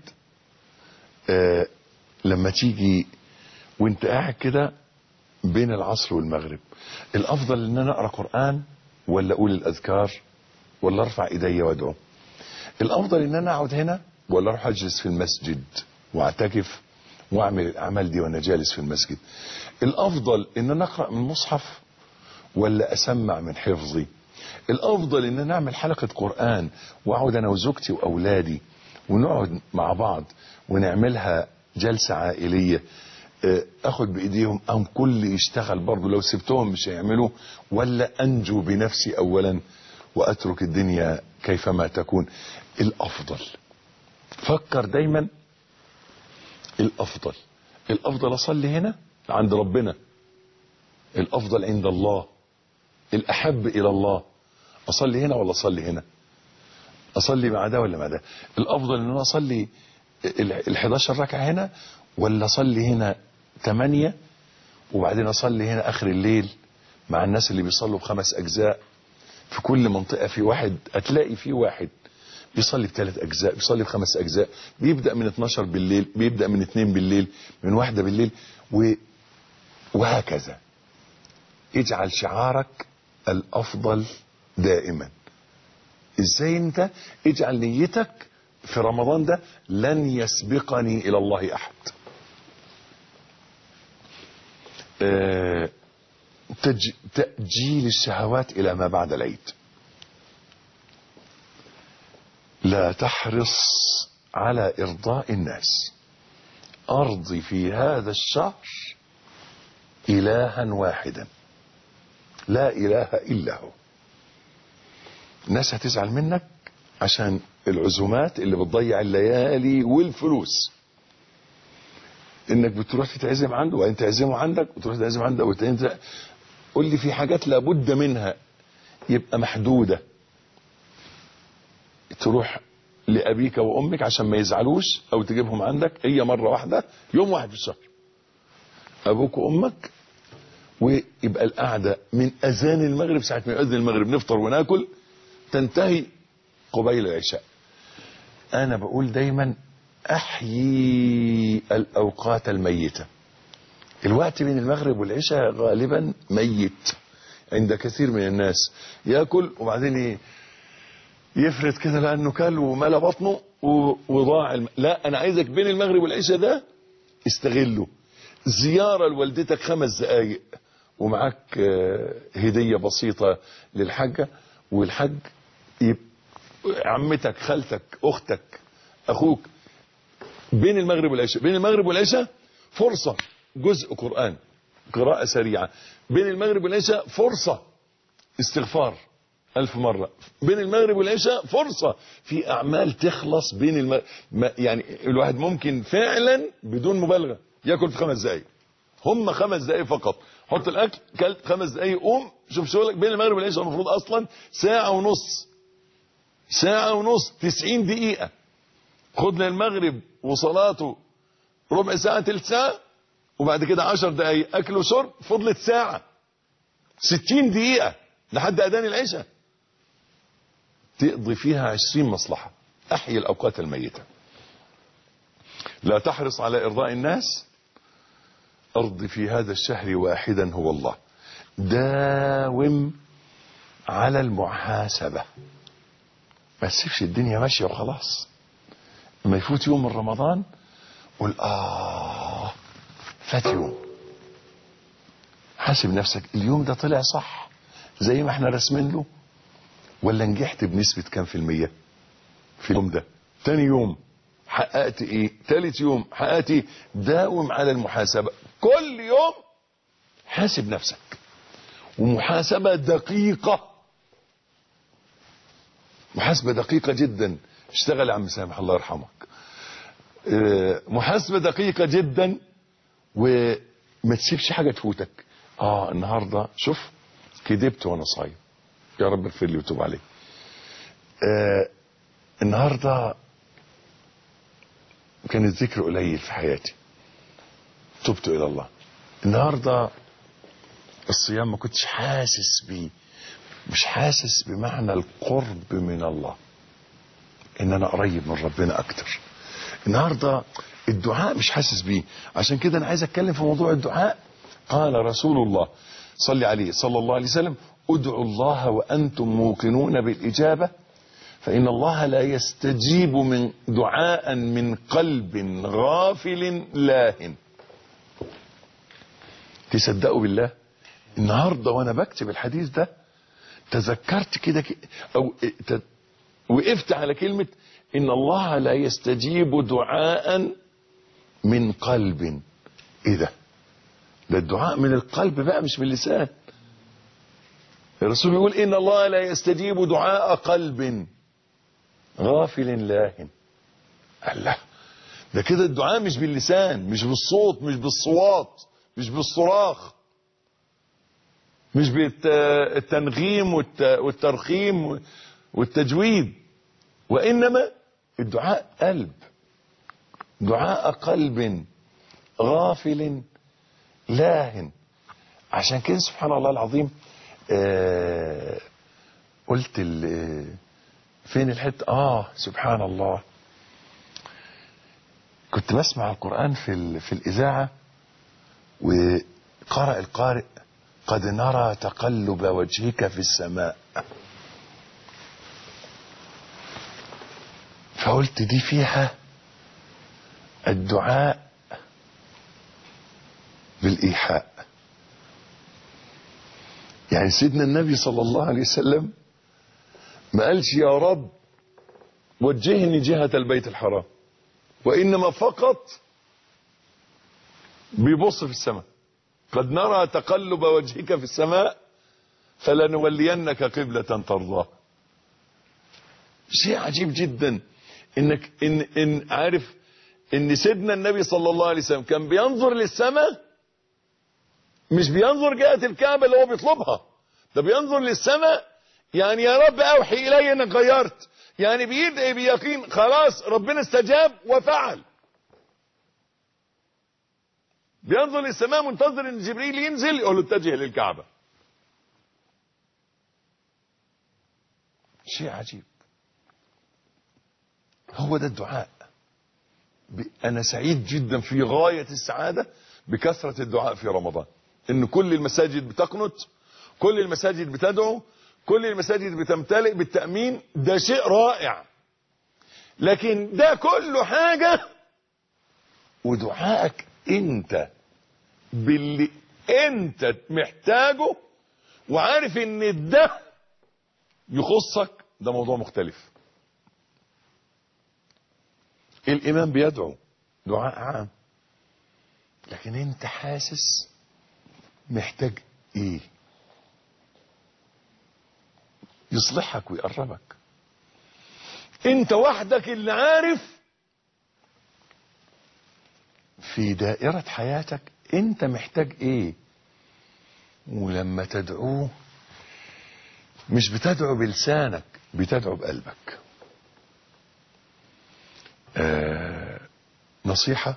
لما تيجي وانت قاعد كده بين العصر والمغرب، الافضل ان انا اقرا قرآن ولا اقول الاذكار ولا ارفع ايدي وادعو؟ الافضل ان انا اقعد هنا ولا اروح اجلس في المسجد واعتكف واعمل الاعمال دي وانا جالس في المسجد؟ الافضل ان انا اقرا من مصحف ولا اسمع من حفظي؟ الافضل ان انا اعمل حلقة قرآن واقعد انا وزوجتي واولادي ونقعد مع بعض ونعملها جلسة عائلية، اخد بايديهم ام كل يشتغل برضه، لو سبتهم مش هيعملوا، ولا انجو بنفسي اولا واترك الدنيا كيفما تكون؟ الافضل. فكر دايما الافضل. الافضل اصلي هنا عند ربنا، الافضل عند الله، الاحب الى الله. اصلي هنا ولا اصلي هنا؟ اصلي مع ده ولا مع ده؟ الافضل ان انا اصلي ال11 ركعه هنا ولا اصلي هنا 8 وبعدين اصلي هنا اخر الليل مع الناس اللي بيصلوا ب5 اجزاء؟ في كل منطقه في واحد، هتلاقي في واحد بيصلي ب3 اجزاء، بيصلي ب5 اجزاء، بيبدا من 12 بالليل، بيبدا من 2 بالليل، من 1 بالليل، وهكذا. اجعل شعارك الافضل دائما. ازاي انت؟ اجعل نيتك في رمضان ده لن يسبقني الى الله احد. تأجيل الشهوات الى ما بعد العيد. لا تحرص على ارضاء الناس. ارضي في هذا الشهر الها واحدا لا اله الا هو. الناس هتزعل منك عشان العزومات اللي بتضيع الليالي والفلوس، انك بتروح تتعزم عنده وانت تعزمه عندك وتروح تعزم عندك وانت. قول لي في حاجات لابد منها يبقى محدودة، تروح لأبيك وأمك عشان ما يزعلوش أو تجيبهم عندك، هي مرة واحدة يوم واحد في الشهر أبوك وأمك، ويبقى القعدة من أذان المغرب، ساعة ما يؤذن المغرب نفطر وناكل، تنتهي قبيل العشاء. أنا بقول دايما أحيي الأوقات الميتة. الوقت بين المغرب والعشاء غالبا ميت عند كثير من الناس، يأكل وبعدين يفرد كده لأنه كل وملا بطنه وضاع لا، أنا عايزك بين المغرب والعشاء ده استغله. زيارة لوالدتك 5 دقايق ومعاك هدية بسيطة للحاجة والحج، عمتك، خالتك، أختك، أخوك، بين المغرب والعشاء. بين المغرب والعشاء فرصة جزء قرآن، قراءة سريعة. بين المغرب والعشاء فرصة استغفار 1000 مرة. بين المغرب والعشاء فرصة في أعمال تخلص بين يعني الواحد ممكن فعلا بدون مبالغة يأكل في 5 دقايق، هم 5 دقايق فقط. حط الأكل، كلت 5 دقايق، قوم شوف شغلك. بين المغرب والعشاء المفروض أصلا ساعة ونص، ساعة ونص، 90 دقيقة. خد للمغرب وصلاته ربع ساعة، تلت ساعة، وبعد كده 10 دقايق أكل وشرب، فضلت ساعة، 60 دقيقة لحد أذان العشاء تقضي فيها 20 مصلحة. أحيي الأوقات الميتة. لا تحرص على إرضاء الناس. أرضي في هذا الشهر واحدا هو الله. داوم على المحاسبة، ما تسيبش الدنيا ماشية وخلاص. لما يفوت يوم من رمضان قول فات يوم. حاسب نفسك، اليوم ده طلع صح زي ما احنا رسمين له ولا نجحت بنسبة كام في المية في اليوم ده؟ تاني يوم حققت ايه؟ تالت يوم حققت ايه؟ داوم على المحاسبة كل يوم. حاسب نفسك، ومحاسبة دقيقة، محاسبة دقيقة جدا. اشتغل يا عم سامح الله يرحمك. محاسبة دقيقة جدا، وما تسيبش حاجة تفوتك. النهاردة شوف كذبت وانا صايم، يا رب اغفر لي وتوب علي. النهاردة كان الذكر قليل في حياتي، تبت إلى الله. النهاردة الصيام ما كنتش حاسس بيه، مش حاسس بمعنى القرب من الله، ان انا قريب من ربنا اكتر. النهاردة الدعاء مش حاسس بيه. عشان كده انا عايز اتكلم في موضوع الدعاء. قال رسول الله صلى عليه صلى الله عليه وسلم: ادعوا الله وانتم موقنون بالاجابة، فان الله لا يستجيب من دعاء من قلب غافل لاهٍ. تصدقوا بالله النهاردة وانا بكتب الحديث ده تذكرت كده او وقفت على كلمة ان الله لا يستجيب دعاء من قلب. ايه ده الدعاء من القلب بقى مش من اللسان. الرسول يقول ان الله لا يستجيب دعاء قلب غافل لاهٍ. الله، ده كده الدعاء مش باللسان، مش بالصوت، مش بالصوات، مش بالصراخ، مش بالتنغيم والترخيم والتجويد، وإنما الدعاء قلب، دعاء قلب غافل لاهٍ. عشان كده سبحان الله العظيم قلت فين الحتة سبحان الله. كنت بسمع القرآن في الإذاعة، وقرأ القارئ: قد نرى تقلب وجهك في السماء. فقلت دي فيها الدعاء بالإيحاء. يعني سيدنا النبي صلى الله عليه وسلم ما قالش يا رب وجهني جهة البيت الحرام، وإنما فقط بيبص في السماء: قد نرى تقلب وجهك في السماء فلنولينك قبلة ترضاها. شيء عجيب جدا انك ان عارف ان سيدنا النبي صلى الله عليه وسلم كان بينظر للسماء، مش بينظر جهة الكعبة اللي هو بيطلبها، ده بينظر للسماء يعني يا رب اوحي الي انك غيرت، يعني بيدعي بيقين خلاص ربنا استجاب وفعل. بينظر للسماء منتظر ان جبريل ينزل يقول له اتجه للكعبة. شيء عجيب. هو ده الدعاء. انا سعيد جدا في غاية السعادة بكثرة الدعاء في رمضان، ان كل المساجد بتقنت، كل المساجد بتدعو، كل المساجد بتمتلئ بالتأمين. ده شيء رائع، لكن ده كله حاجة ودعائك انت باللي انت محتاجه وعارف ان ده يخصك، ده موضوع مختلف. الامام بيدعو دعاء عام، لكن انت حاسس محتاج ايه يصلحك ويقربك. انت وحدك اللي عارف في دائرة حياتك انت محتاج ايه. ولما تدعوه مش بتدعو بلسانك، بتدعو بقلبك. نصيحة: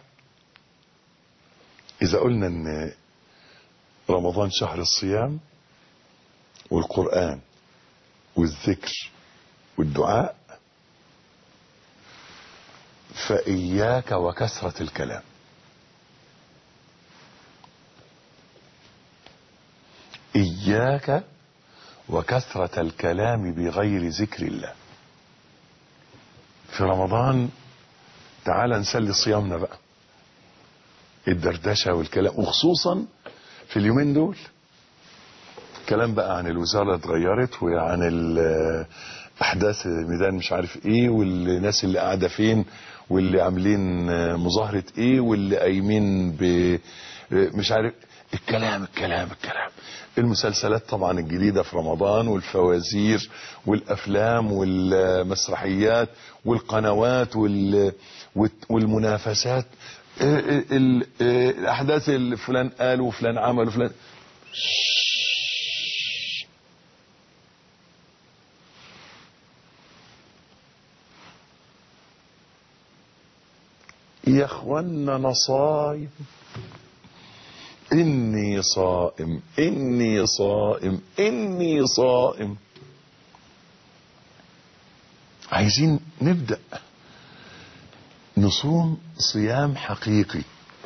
إذا قلنا إن رمضان شهر الصيام والقرآن والذكر والدعاء، فإياك وكثرة الكلام. إياك وكثرة الكلام بغير ذكر الله. في رمضان تعال نسلي صيامنا بقى، الدردشة والكلام، وخصوصا في اليومين دول كلام بقى عن الوزارة اتغيرت، وعن احداث ميدان مش عارف ايه، والناس اللي قاعدة فين، واللي عاملين مظاهرة ايه، واللي قايمين مش عارف. الكلام الكلام الكلام. المسلسلات طبعا الجديدة في رمضان، والفوازير والافلام والمسرحيات والقنوات والمنافسات، الاحداث اللي فلان قال وفلان عمل وفلان. يا اخوانا انا صايم، اني صائم اني صائم اني صائم. عايزين نبدأ نصوم صيام حقيقي،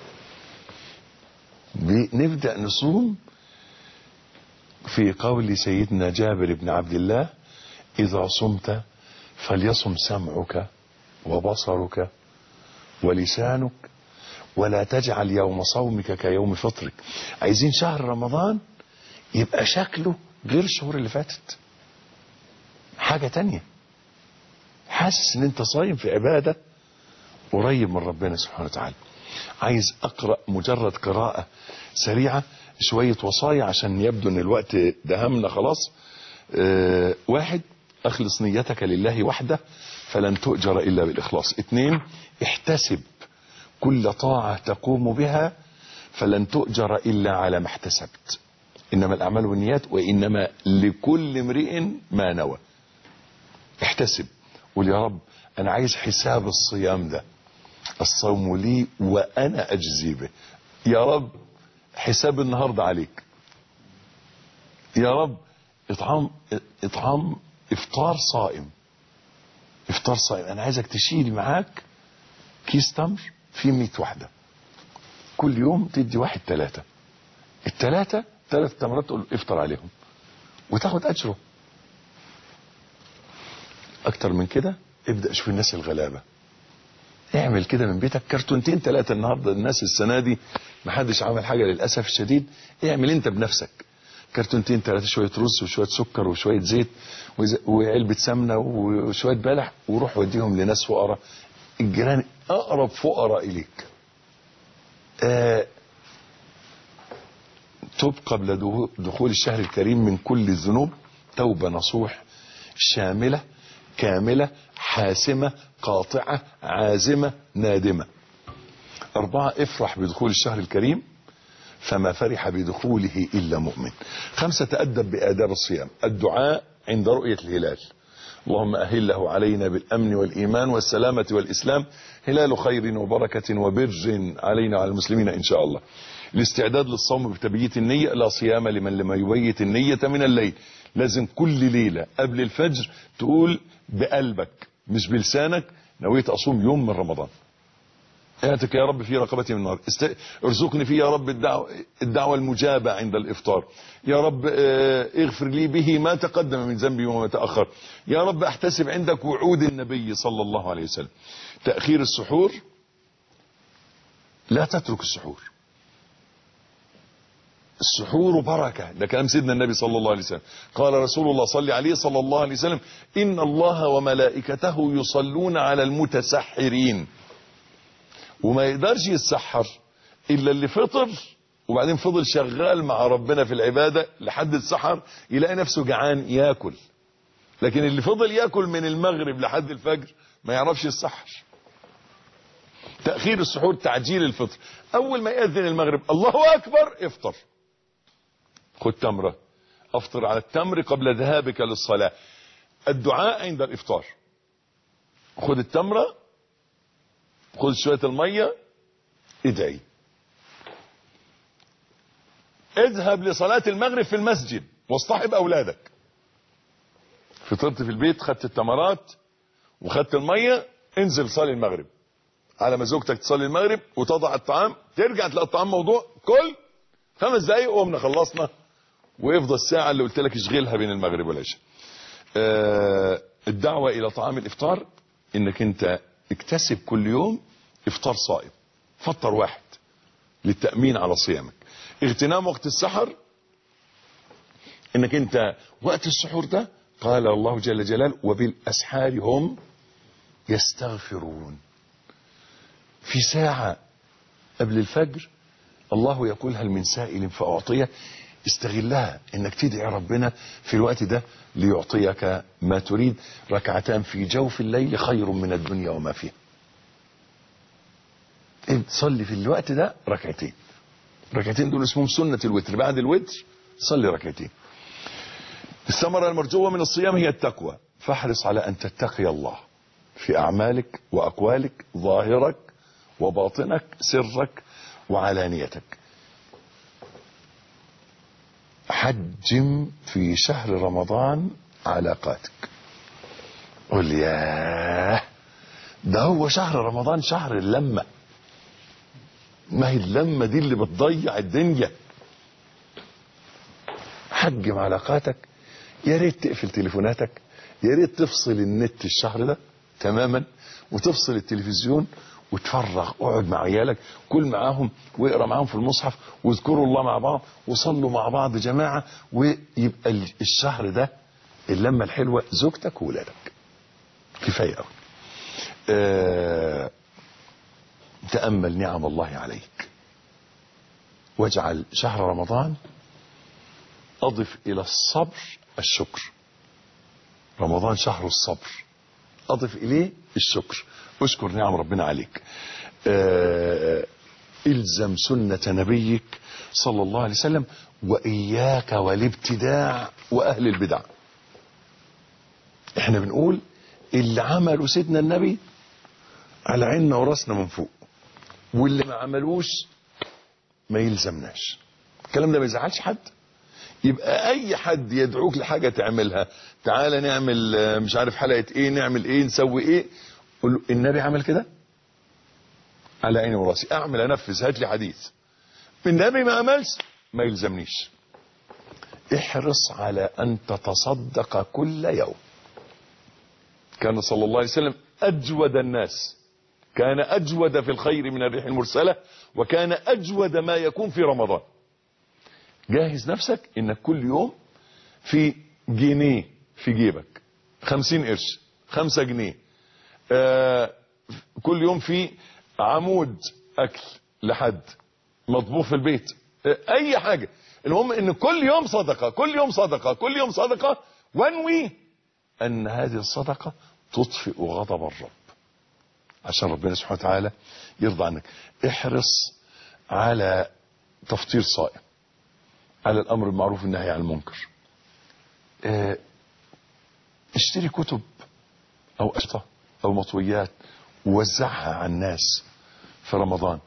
نبدأ نصوم في قول سيدنا جابر بن عبد الله: إذا صمت فليصم سمعك وبصرك ولسانك ولا تجعل يوم صومك كيوم فطرك. عايزين شهر رمضان يبقى شكله غير الشهور اللي فاتت، حاجة تانية، حاسس ان انت صايم في عبادة قريب من ربنا سبحانه وتعالى. عايز اقرأ مجرد قراءة سريعة شوية وصايا عشان يبدو ان الوقت دهمنا خلاص. 1: اخلص نيتك لله وحده فلن تؤجر الا بالاخلاص. 2: احتسب كل طاعة تقوم بها فلن تؤجر الا على ما احتسبت، انما الاعمال بالنيات وانما لكل امرئ ما نوى. احتسب، قول يا رب انا عايز حساب الصيام ده، الصوم لي وانا اجزي به. يا رب حساب النهارده عليك. يا رب اطعام افطار صائم، افطار صائم. انا عايزك تشيل معاك كيس تمر فيه 100 وحده، كل يوم تدي واحد 3، ال3 3 تمرات تقول افطر عليهم وتاخد اجره. اكتر من كده ابدأ شوف الناس الغلابة، اعمل كده من بيتك كرتونتين 3. النهارده الناس السنة دي محدش عمل حاجة للأسف الشديد. اعمل انت بنفسك كرتونتين 3، شوية رز وشوية سكر وشوية زيت وعلبة سمنة وشوية بلح، وروح وديهم لناس فقراء، الجيران اقرب فقراء اليك. توب قبل دخول الشهر الكريم من كل الذنوب توبة نصوح شاملة كاملة حاسمة قاطعة عازمة نادمة. 4: افرح بدخول الشهر الكريم فما فرح بدخوله إلا مؤمن. 5: تأدب بآداب الصيام. الدعاء عند رؤية الهلال: اللهم أهله علينا بالأمن والإيمان والسلامة والإسلام، هلال خير وبركة وبر علينا وعلى المسلمين إن شاء الله. الاستعداد للصوم بتبييت النية: لا صيام لمن لم يبيت النية من الليل. لازم كل ليلة قبل الفجر تقول بقلبك مش بلسانك: نويت أصوم يوم من رمضان. اعتك يا رب في رقبتي من النار، ارزقني فيه يا رب الدعوة المجابة عند الإفطار. يا رب اغفر لي به ما تقدم من ذنبي وما تأخر. يا رب احتسب عندك وعود النبي صلى الله عليه وسلم. تأخير السحور: لا تترك السحور، السحور بركة، ده كلام سيدنا النبي صلى الله عليه وسلم. قال رسول الله صلى عليه صلى الله عليه وسلم: إن الله وملائكته يصلون على المتسحرين. وما يقدرش يتسحر إلا اللي فطر وبعدين فضل شغال مع ربنا في العبادة لحد السحر يلاقي نفسه جعان ياكل، لكن اللي فضل ياكل من المغرب لحد الفجر ما يعرفش يتسحر. تأخير السحور تعجيل الفطر: أول ما يأذن المغرب الله أكبر افطر، خد تمرة، افطر على التمر قبل ذهابك للصلاة. الدعاء عند الافطار: خد التمرة، خد شوية المية، ادعي. اذهب لصلاة المغرب في المسجد واصطحب اولادك. فطرت في البيت، خدت التمرات وخدت المية، انزل صلي المغرب على ما زوجتك تصلي المغرب وتضع الطعام، ترجع تلاقي الطعام موضوع، كل 5 دقايق وقمنا خلصنا، ويفضل الساعة اللي قلت لك اشغلها بين المغرب والعشاء. الدعوة الى طعام الافطار: انك انت اكتسب كل يوم افطار صائم، فطر واحد للتأمين على صيامك. اغتنام وقت السحر: انك انت وقت السحور ده قال الله جل جلاله: وبالاسحار هم يستغفرون. في ساعة قبل الفجر الله يقول: هل من سائل فأعطيه. استغلها انك تدعي ربنا في الوقت ده ليعطيك ما تريد. 2 في جوف الليل خير من الدنيا وما فيها. تصلي في الوقت ده 2 ركعتين دول اسمهم سنة الوتر، بعد الوتر صلي 2. الثمرة المرجوة من الصيام هي التقوى، فاحرص على ان تتقي الله في اعمالك واقوالك ظاهرك وباطنك، سرك وعلانيتك. حجم في شهر رمضان علاقاتك. قل ياه، ده هو شهر رمضان شهر اللمة. ما هي اللمة دي اللي بتضيع الدنيا. حجم علاقاتك. يا ريت تقفل تليفوناتك، يا ريت تفصل النت الشهر ده تماما، وتفصل التلفزيون وتفرغ. اقعد مع عيالك، كل معاهم واقرا معاهم في المصحف، واذكروا الله مع بعض، وصلوا مع بعض جماعه، ويبقى الشهر ده اللمه الحلوه زوجتك وولادك. كفايه قوي. تامل نعم الله عليك، واجعل شهر رمضان اضف الى الصبر الشكر. رمضان شهر الصبر، اضف اليه الشكر. اشكر نعم ربنا عليك. الزم سنة نبيك صلى الله عليه وسلم، واياك والابتداع واهل البدع. احنا بنقول اللي عملوا سيدنا النبي على عيننا وراسنا من فوق، واللي ما عملوش ما يلزمناش. الكلام ده ما يزعلش حد. يبقى اي حد يدعوك لحاجة تعملها، تعالى نعمل مش عارف حلقة ايه، نعمل ايه، نسوي ايه، قل له النبي عمل كده على عيني وراسي، اعمل انفذ، هات لي حديث. النبي ما عملش ما يلزمنيش. احرص على ان تتصدق كل يوم. كان صلى الله عليه وسلم اجود الناس، كان اجود في الخير من الريح المرسلة، وكان اجود ما يكون في رمضان. جاهز نفسك انك كل يوم في جنيه في جيبك، 50 قرش، 5 جنيه، كل يوم في عمود اكل لحد مطبوخ في البيت، اي حاجة. المهم ان كل يوم صدقة، كل يوم صدقة، كل يوم صدقة، وانوي ان هذه الصدقة تطفئ غضب الرب عشان ربنا سبحانه وتعالى يرضى عنك. احرص على تفطير صائم، على الامر بالمعروف والنهي عن المنكر. اشتري كتب او اشطة او مطويات ووزعها على الناس في رمضان.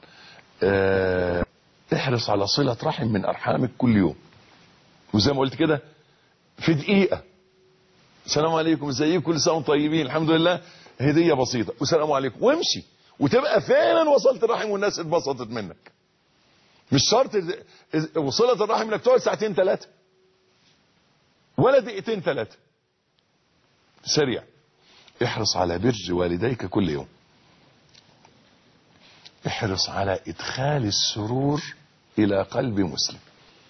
احرص على صلة رحم من ارحامك كل يوم، وزي ما قلت كده في دقيقة السلام عليكم، ازيكم، كل سنة وانتم طيبين، الحمد لله، هدية بسيطة والسلام عليكم، وامشي، وتبقى فعلا وصلت الرحم والناس اتبسطت منك. مش شرط وصلة الرحم انك تقعد ساعتين 3 ولا دقيقتين 3. سريع. احرص على بر والديك كل يوم. احرص على ادخال السرور الى قلب مسلم.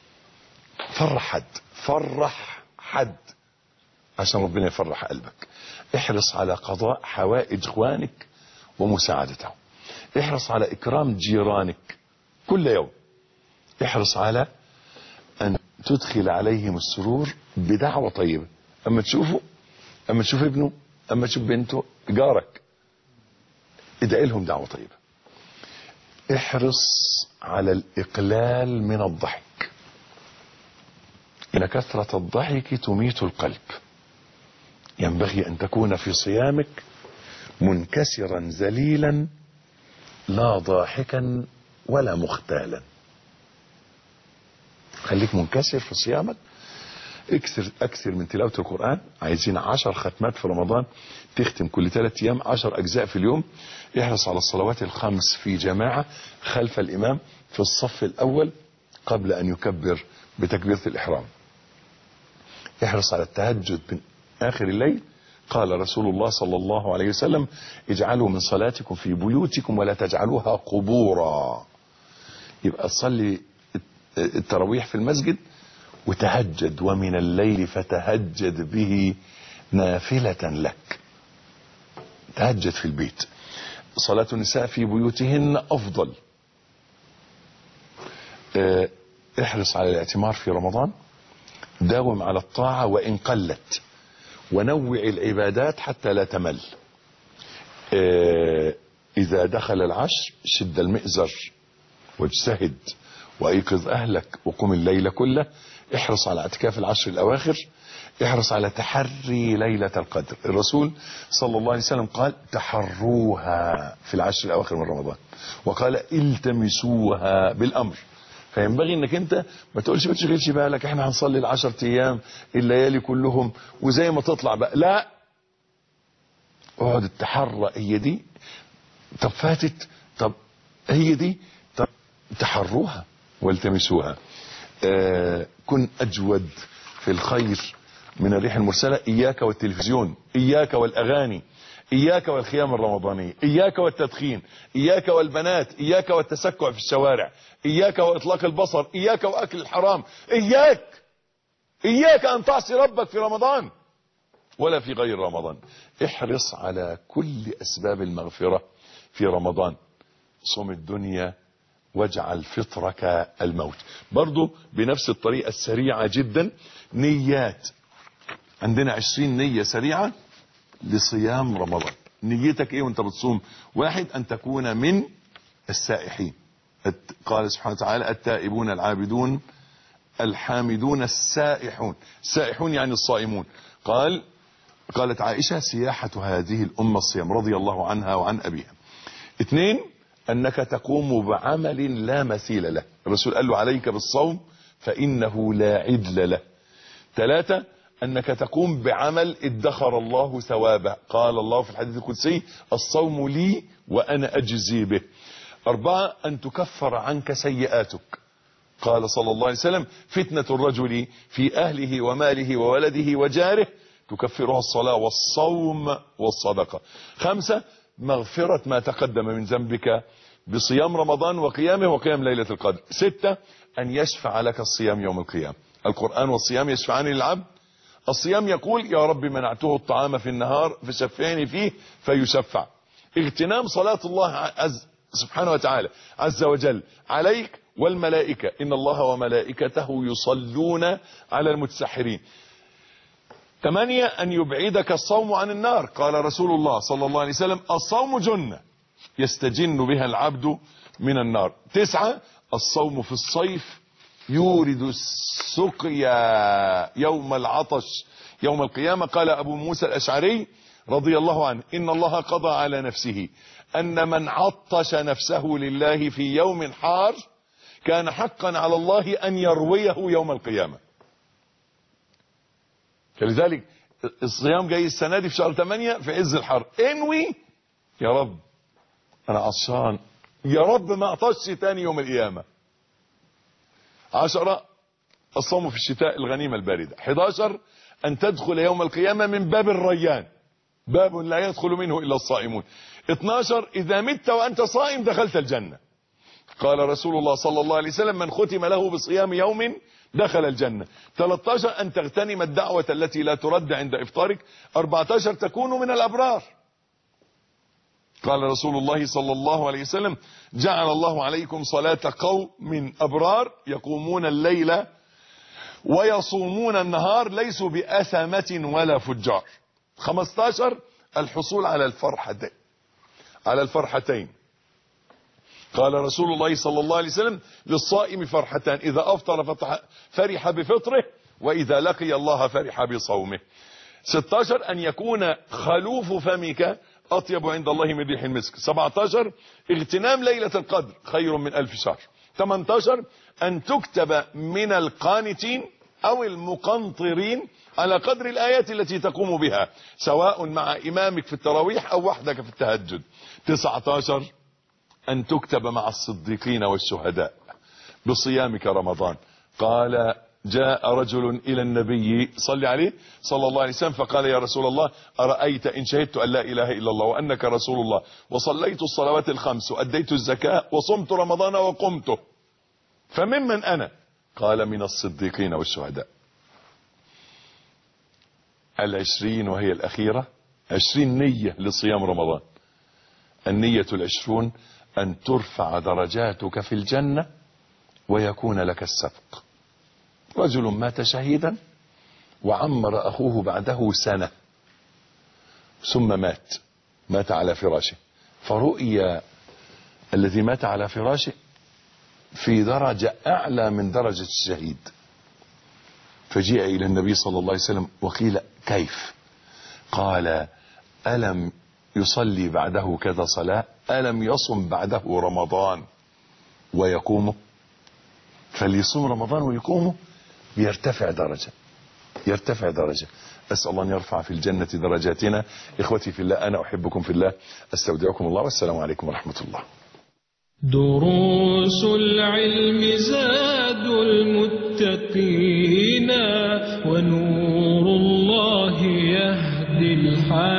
فرح حد عشان ربنا يفرح قلبك. احرص على قضاء حوائج اخوانك ومساعدتهم. احرص على اكرام جيرانك كل يوم. احرص على ان تدخل عليهم السرور بدعوة طيبة. اما تشوفه، اما تشوف ابنه، اما تشوف بنته، جارك، ادعي لهم دعوة طيبة. احرص على الاقلال من الضحك، ان كثرة الضحك تميت القلب. ينبغي ان تكون في صيامك منكسرا ذليلا، لا ضاحكا ولا مختالا. خليك منكسر في صيامك. اكثر من تلاوة القرآن. عايزين 10 ختمات في رمضان، تختم كل 3 ايام 10 اجزاء في اليوم. احرص على الصلوات الخمس في جماعة خلف الامام في الصف الاول قبل ان يكبر بتكبيرة الاحرام. احرص على التهجد من اخر الليل. قال رسول الله صلى الله عليه وسلم: اجعلوا من صلاتكم في بيوتكم ولا تجعلوها قبورا. يبقى تصلي التراويح في المسجد وتهجد، ومن الليل فتهجد به نافلة لك. تهجد في البيت. صلاة النساء في بيوتهن أفضل. احرص على الاعتمار في رمضان. داوم على الطاعة وإن قلت، ونوع العبادات حتى لا تمل. إذا دخل العشر شد المئزر واجتهد وايقظ اهلك وقم الليل كله. احرص على اعتكاف العشر الاواخر. احرص على تحري ليلة القدر. الرسول صلى الله عليه وسلم قال تحروها في العشر الأواخر من رمضان، وقال التمسوها بالأمر. فينبغي انك انت ما تقولش ما تشغلش بالك احنا هنصلي العشر ايام الليالي كلهم وزي ما تطلع بقى، لا، اقعد التحرى. هي دي، طب فاتت، طب هي دي، طب تحروها والتمسوها. كن اجود في الخير من الريح المرسلة. اياك والتلفزيون، اياك والاغاني، اياك والخيام الرمضانية، اياك والتدخين، اياك والبنات، اياك والتسكع في الشوارع، اياك واطلاق البصر، اياك واكل الحرام، اياك ان تعصي ربك في رمضان ولا في غير رمضان. احرص على كل اسباب المغفرة في رمضان. صم الدنيا واجعل فطرك الموت. برضو بنفس الطريقة السريعة جدا، نيات. عندنا 20 نية سريعة لصيام رمضان. نيتك ايه وانت بتصوم؟ واحد، ان تكون من السائحين. قال سبحانه وتعالى التائبون العابدون الحامدون السائحون. السائحون يعني الصائمون. قالت عائشة سياحة هذه الأمة الصيام رضي الله عنها وعن أبيها. 2، أنك تقوم بعمل لا مثيل له. الرسول قال له عليك بالصوم فإنه لا عدل له. 3، أنك تقوم بعمل ادخر الله ثوابه. قال الله في الحديث القدسي الصوم لي وأنا أجزي به. 4، أن تكفر عنك سيئاتك. قال صلى الله عليه وسلم فتنة الرجل في أهله وماله وولده وجاره تكفرها الصلاة والصوم والصدقة. 5، مغفرة ما تقدم من ذنبك بصيام رمضان وقيامه وقيام ليلة القدر. 6، أن يشفع لك الصيام يوم القيامة. القرآن والصيام يشفعان للعبد. الصيام يقول يا رب منعته الطعام في النهار فشفعني فيه فيشفع. اغتنام صلاة الله سبحانه وتعالى عز وجل عليك والملائكة، إن الله وملائكته يصلون على المتسحرين. 8، أن يبعدك الصوم عن النار. قال رسول الله صلى الله عليه وسلم الصوم جنة يستجن بها العبد من النار. 9، الصوم في الصيف يورد السقيا يوم العطش يوم القيامة. قال أبو موسى الأشعري رضي الله عنه إن الله قضى على نفسه أن من عطش نفسه لله في يوم حار كان حقا على الله أن يرويه يوم القيامة. فلذلك الصيام جاي السنة دي في شهر 8 في عز الحر. انوي يا رب أنا عطشان، يا رب ما اعطش تاني يوم القيامة. 10، الصوم في الشتاء الغنيمة الباردة. 11، أن تدخل يوم القيامة من باب الريان، باب لا يدخل منه إلا الصائمون. 12، إذا مت وأنت صائم دخلت الجنة. قال رسول الله صلى الله عليه وسلم من ختم له بصيام يوم دخل الجنة. 13، أن تغتنم الدعوة التي لا ترد عند إفطارك. 14، تكون من الأبرار. قال رسول الله صلى الله عليه وسلم جعل الله عليكم صلاة قوم من أبرار يقومون الليل ويصومون النهار ليسوا بأثمة ولا فجار. 15، الحصول على الفرحتين. قال رسول الله صلى الله عليه وسلم للصائم فرحتان إذا أفطر فرح بفطره وإذا لقي الله فرح بصومه. 16، أن يكون خلوف فمك أطيب عند الله من ريح المسك. 17، اغتنام ليلة القدر خير من 1000 شهر. 18، أن تكتب من القانتين أو المقنطرين على قدر الآيات التي تقوم بها سواء مع إمامك في التراويح أو وحدك في التهجد. 19، أن تكتب مع الصديقين والشهداء بصيامك رمضان. قال جاء رجل إلى النبي صلى عليه صلى الله عليه وسلم فقال يا رسول الله أرأيت إن شهدت أن لا إله إلا الله وأنك رسول الله وصليت الصلوات الخمس وأديت الزكاة وصمت رمضان وقمته فممن أنا؟ قال من الصديقين والشهداء. 20 وهي الأخيرة، 20 نية لصيام رمضان. النية 20 أن ترفع درجاتك في الجنة ويكون لك السبق. رجل مات شهيدا وعمر أخوه بعده سنة ثم مات على فراشه، فرؤي الذي مات على فراشه في درجة أعلى من درجة الشهيد. فجيء إلى النبي صلى الله عليه وسلم وقيل كيف؟ قال ألم يصلي بعده كذا صلاة؟ ألم يصم بعده رمضان ويقومه؟ فليصوم رمضان ويقومه يرتفع درجة، يرتفع درجة. أسأل الله أن يرفع في الجنة درجاتنا. إخوتي في الله، أنا أحبكم في الله، أستودعكم الله، والسلام عليكم ورحمة الله. دروس العلم زاد المتقين، ونور الله يهدي الحال